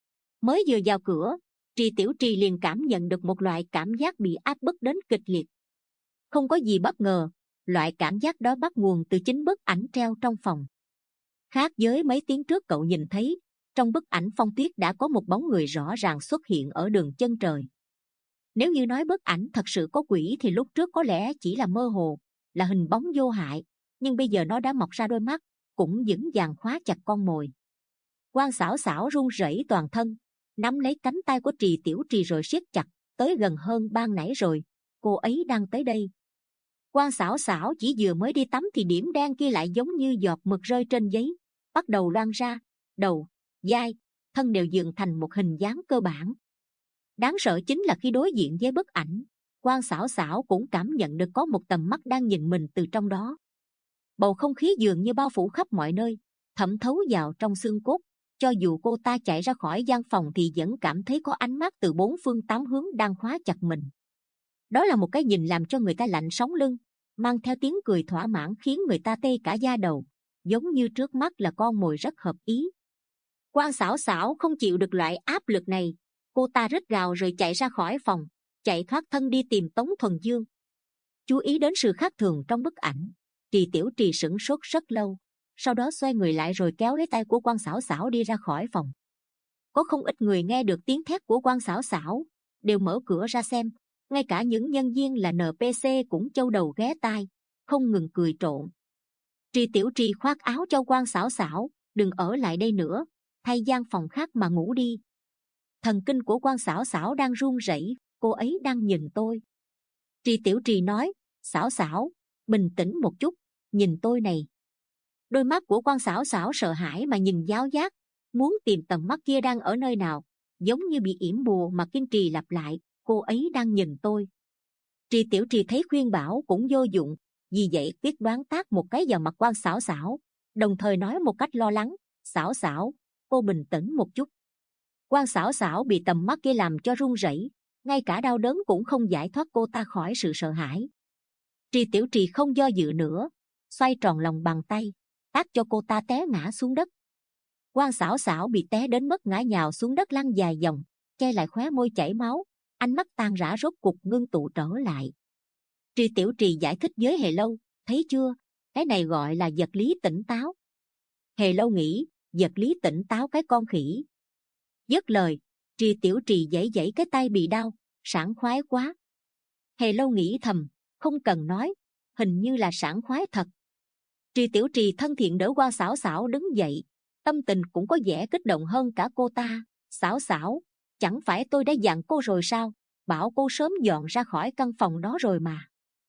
Mới vừa vào cửa, Trì Tiểu Trì liền cảm nhận được một loại cảm giác bị áp bức đến kịch liệt. Không có gì bất ngờ, loại cảm giác đó bắt nguồn từ chính bức ảnh treo trong phòng. Khác với mấy tiếng trước cậu nhìn thấy, trong bức ảnh Phong Tuyết đã có một bóng người rõ ràng xuất hiện ở đường chân trời. Nếu như nói bức ảnh thật sự có quỷ thì lúc trước có lẽ chỉ là mơ hồ, là hình bóng vô hại, nhưng bây giờ nó đã mọc ra đôi mắt, cũng vững vàng khóa chặt con mồi. Quan Xảo Xảo run rẩy toàn thân, nắm lấy cánh tay của Trì Tiểu Trì rồi siết chặt, tới gần hơn ban nãy rồi, cô ấy đang tới đây. Quan Xảo Xảo chỉ vừa mới đi tắm thì điểm đen kia lại giống như giọt mực rơi trên giấy, bắt đầu loang ra, đầu, vai, thân đều dựng thành một hình dáng cơ bản. Đáng sợ chính là khi đối diện với bức ảnh, Quan Xảo Xảo cũng cảm nhận được có một tầm mắt đang nhìn mình từ trong đó. Bầu không khí dường như bao phủ khắp mọi nơi, thẩm thấu vào trong xương cốt. Cho dù cô ta chạy ra khỏi gian phòng thì vẫn cảm thấy có ánh mắt từ bốn phương tám hướng đang khóa chặt mình. Đó là một cái nhìn làm cho người ta lạnh sống lưng, mang theo tiếng cười thỏa mãn khiến người ta tê cả da đầu, giống như trước mắt là con mồi rất hợp ý. Quan Xảo Xảo không chịu được loại áp lực này, Cô ta rít gào rồi chạy ra khỏi phòng, chạy thoát thân đi tìm Tống Thuần Dương. Chú ý đến sự khác thường trong bức ảnh, Trì Tiểu Trì sửng sốt rất lâu, sau đó xoay người lại rồi kéo lấy tay của Quan Xảo Xảo đi ra khỏi phòng. Có không ít người nghe được tiếng thét của Quan Xảo Xảo đều mở cửa ra xem, ngay cả những nhân viên là en pê xê cũng châu đầu ghé tai, không ngừng cười trộn. Trì Tiểu Trì khoác áo cho Quan Xảo Xảo, đừng ở lại đây nữa, thay gian phòng khác mà ngủ đi. Thần kinh của Quan Xảo Xảo đang run rẩy, cô ấy đang nhìn tôi. Trì Tiểu Trì nói, Xảo Xảo, bình tĩnh một chút, nhìn tôi này. Đôi mắt của Quan Xảo Xảo sợ hãi mà nhìn giáo giác, muốn tìm tầm mắt kia đang ở nơi nào, giống như bị yểm bùa mà kiên trì lặp lại, cô ấy đang nhìn tôi. Trì Tiểu Trì thấy khuyên bảo cũng vô dụng, vì vậy quyết đoán tát một cái vào mặt Quan Xảo Xảo, đồng thời nói một cách lo lắng, Xảo Xảo, cô bình tĩnh một chút. Quan Xảo Xảo bị tầm mắt kia làm cho run rẩy, ngay cả đau đớn cũng không giải thoát cô ta khỏi sự sợ hãi. Trì Tiểu Trì không do dự nữa, xoay tròn lòng bàn tay, tát cho cô ta té ngã xuống đất. Quan Xảo Xảo bị té đến mức ngã nhào xuống đất lăn dài vòng, che lại khóe môi chảy máu, ánh mắt tan rã rốt cục ngưng tụ trở lại. Trì Tiểu Trì giải thích với Hề Lâu, thấy chưa, cái này gọi là vật lý tỉnh táo. Hề Lâu nghĩ, vật lý tỉnh táo cái con khỉ. Dứt lời, Trì Tiểu Trì giãy giãy cái tay bị đau, sảng khoái quá. Hề Lâu nghĩ thầm, không cần nói, hình như là sảng khoái thật. Trì Tiểu Trì thân thiện đỡ Quan Xảo Xảo đứng dậy, tâm tình cũng có vẻ kích động hơn cả cô ta. Xảo Xảo, chẳng phải tôi đã dặn cô rồi sao, bảo cô sớm dọn ra khỏi căn phòng đó rồi mà.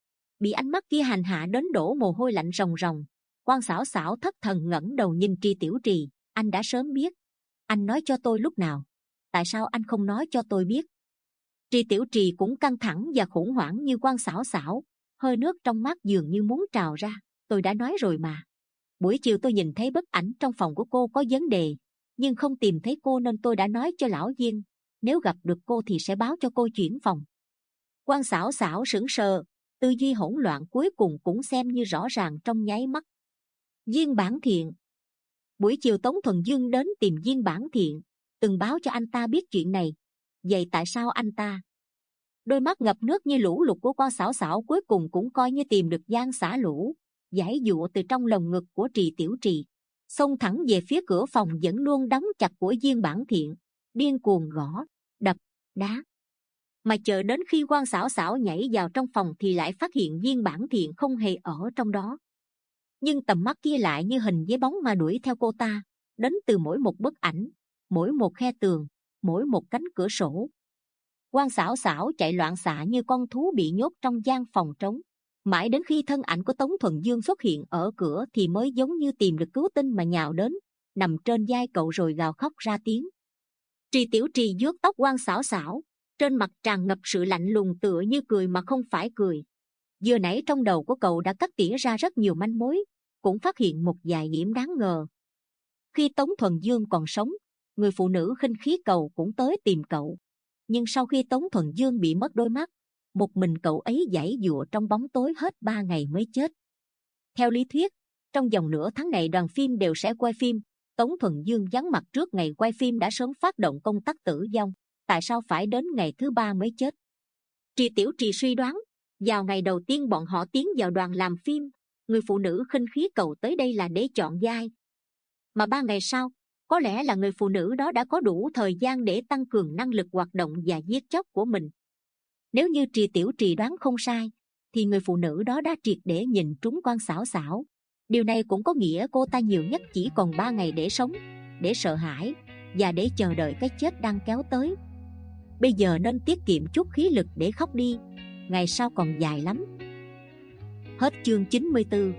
Bị ánh mắt kia hành hạ đến đổ mồ hôi lạnh ròng ròng, Quan Xảo Xảo thất thần ngẩng đầu nhìn Trì Tiểu Trì, anh đã sớm biết. Anh nói cho tôi lúc nào? Tại sao anh không nói cho tôi biết? Trì Tiểu Trì cũng căng thẳng và khủng hoảng như Quan Xảo Xảo, hơi nước trong mắt dường như muốn trào ra. Tôi đã nói rồi mà. Buổi chiều tôi nhìn thấy bức ảnh trong phòng của cô có vấn đề, nhưng không tìm thấy cô nên tôi đã nói cho lão Viên, nếu gặp được cô thì sẽ báo cho cô chuyển phòng. Quan Xảo Xảo sững sờ, tư duy hỗn loạn cuối cùng cũng xem như rõ ràng trong nháy mắt. Viên Bản Thiện. Buổi chiều Tống Thuần Dương đến tìm Viên Bản Thiện, từng báo cho anh ta biết chuyện này. Vậy tại sao anh ta? Đôi mắt ngập nước như lũ lụt của Quan Xảo Xảo cuối cùng cũng coi như tìm được giang xả lũ, giải dụa từ trong lồng ngực của Trì Tiểu Trì, xông thẳng về phía cửa phòng vẫn luôn đóng chặt của Viên Bản Thiện, điên cuồng gõ, đập, đá. Mà chờ đến khi Quan Xảo Xảo nhảy vào trong phòng thì lại phát hiện Viên Bản Thiện không hề ở trong đó. Nhưng tầm mắt kia lại như hình với bóng mà đuổi theo cô ta, đến từ mỗi một bức ảnh, mỗi một khe tường, mỗi một cánh cửa sổ. Quan Xảo Xảo chạy loạn xạ như con thú bị nhốt trong gian phòng trống, mãi đến khi thân ảnh của Tống Thuần Dương xuất hiện ở cửa thì mới giống như tìm được cứu tinh mà nhào đến, nằm trên vai cậu rồi gào khóc ra tiếng. Trì Tiểu Trì vuốt tóc Quan Xảo Xảo, trên mặt tràn ngập sự lạnh lùng tựa như cười mà không phải cười. Vừa nãy trong đầu của cậu đã cắt tỉa ra rất nhiều manh mối, cũng phát hiện một vài điểm đáng ngờ. Khi Tống Thuần Dương còn sống, người phụ nữ khinh khí cầu cũng tới tìm cậu. Nhưng sau khi Tống Thuần Dương bị mất đôi mắt, một mình cậu ấy giãy giụa trong bóng tối hết ba ngày mới chết. Theo lý thuyết, trong vòng nửa tháng này đoàn phim đều sẽ quay phim. Tống Thuần Dương vắng mặt trước ngày quay phim đã sớm phát động công tác tử vong. Tại sao phải đến ngày thứ ba mới chết? Trì Tiểu Trì suy đoán, vào ngày đầu tiên bọn họ tiến vào đoàn làm phim, người phụ nữ khinh khí cầu tới đây là để chọn vai. Mà ba ngày sau, có lẽ là người phụ nữ đó đã có đủ thời gian để tăng cường năng lực hoạt động và giết chóc của mình. Nếu như Trì Tiểu Trì đoán không sai, thì người phụ nữ đó đã triệt để nhìn trúng Quan Xảo Xảo. Điều này cũng có nghĩa cô ta nhiều nhất chỉ còn ba ngày để sống, để sợ hãi và để chờ đợi cái chết đang kéo tới. Bây giờ nên tiết kiệm chút khí lực để khóc đi, ngày sau còn dài lắm. Hết chương chín mươi tư.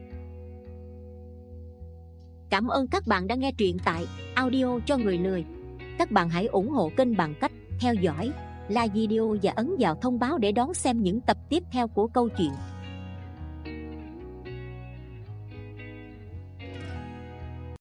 Cảm ơn các bạn đã nghe truyện tại Audio cho người lười. Các bạn hãy ủng hộ kênh bằng cách theo dõi, like video và ấn vào thông báo để đón xem những tập tiếp theo của câu chuyện.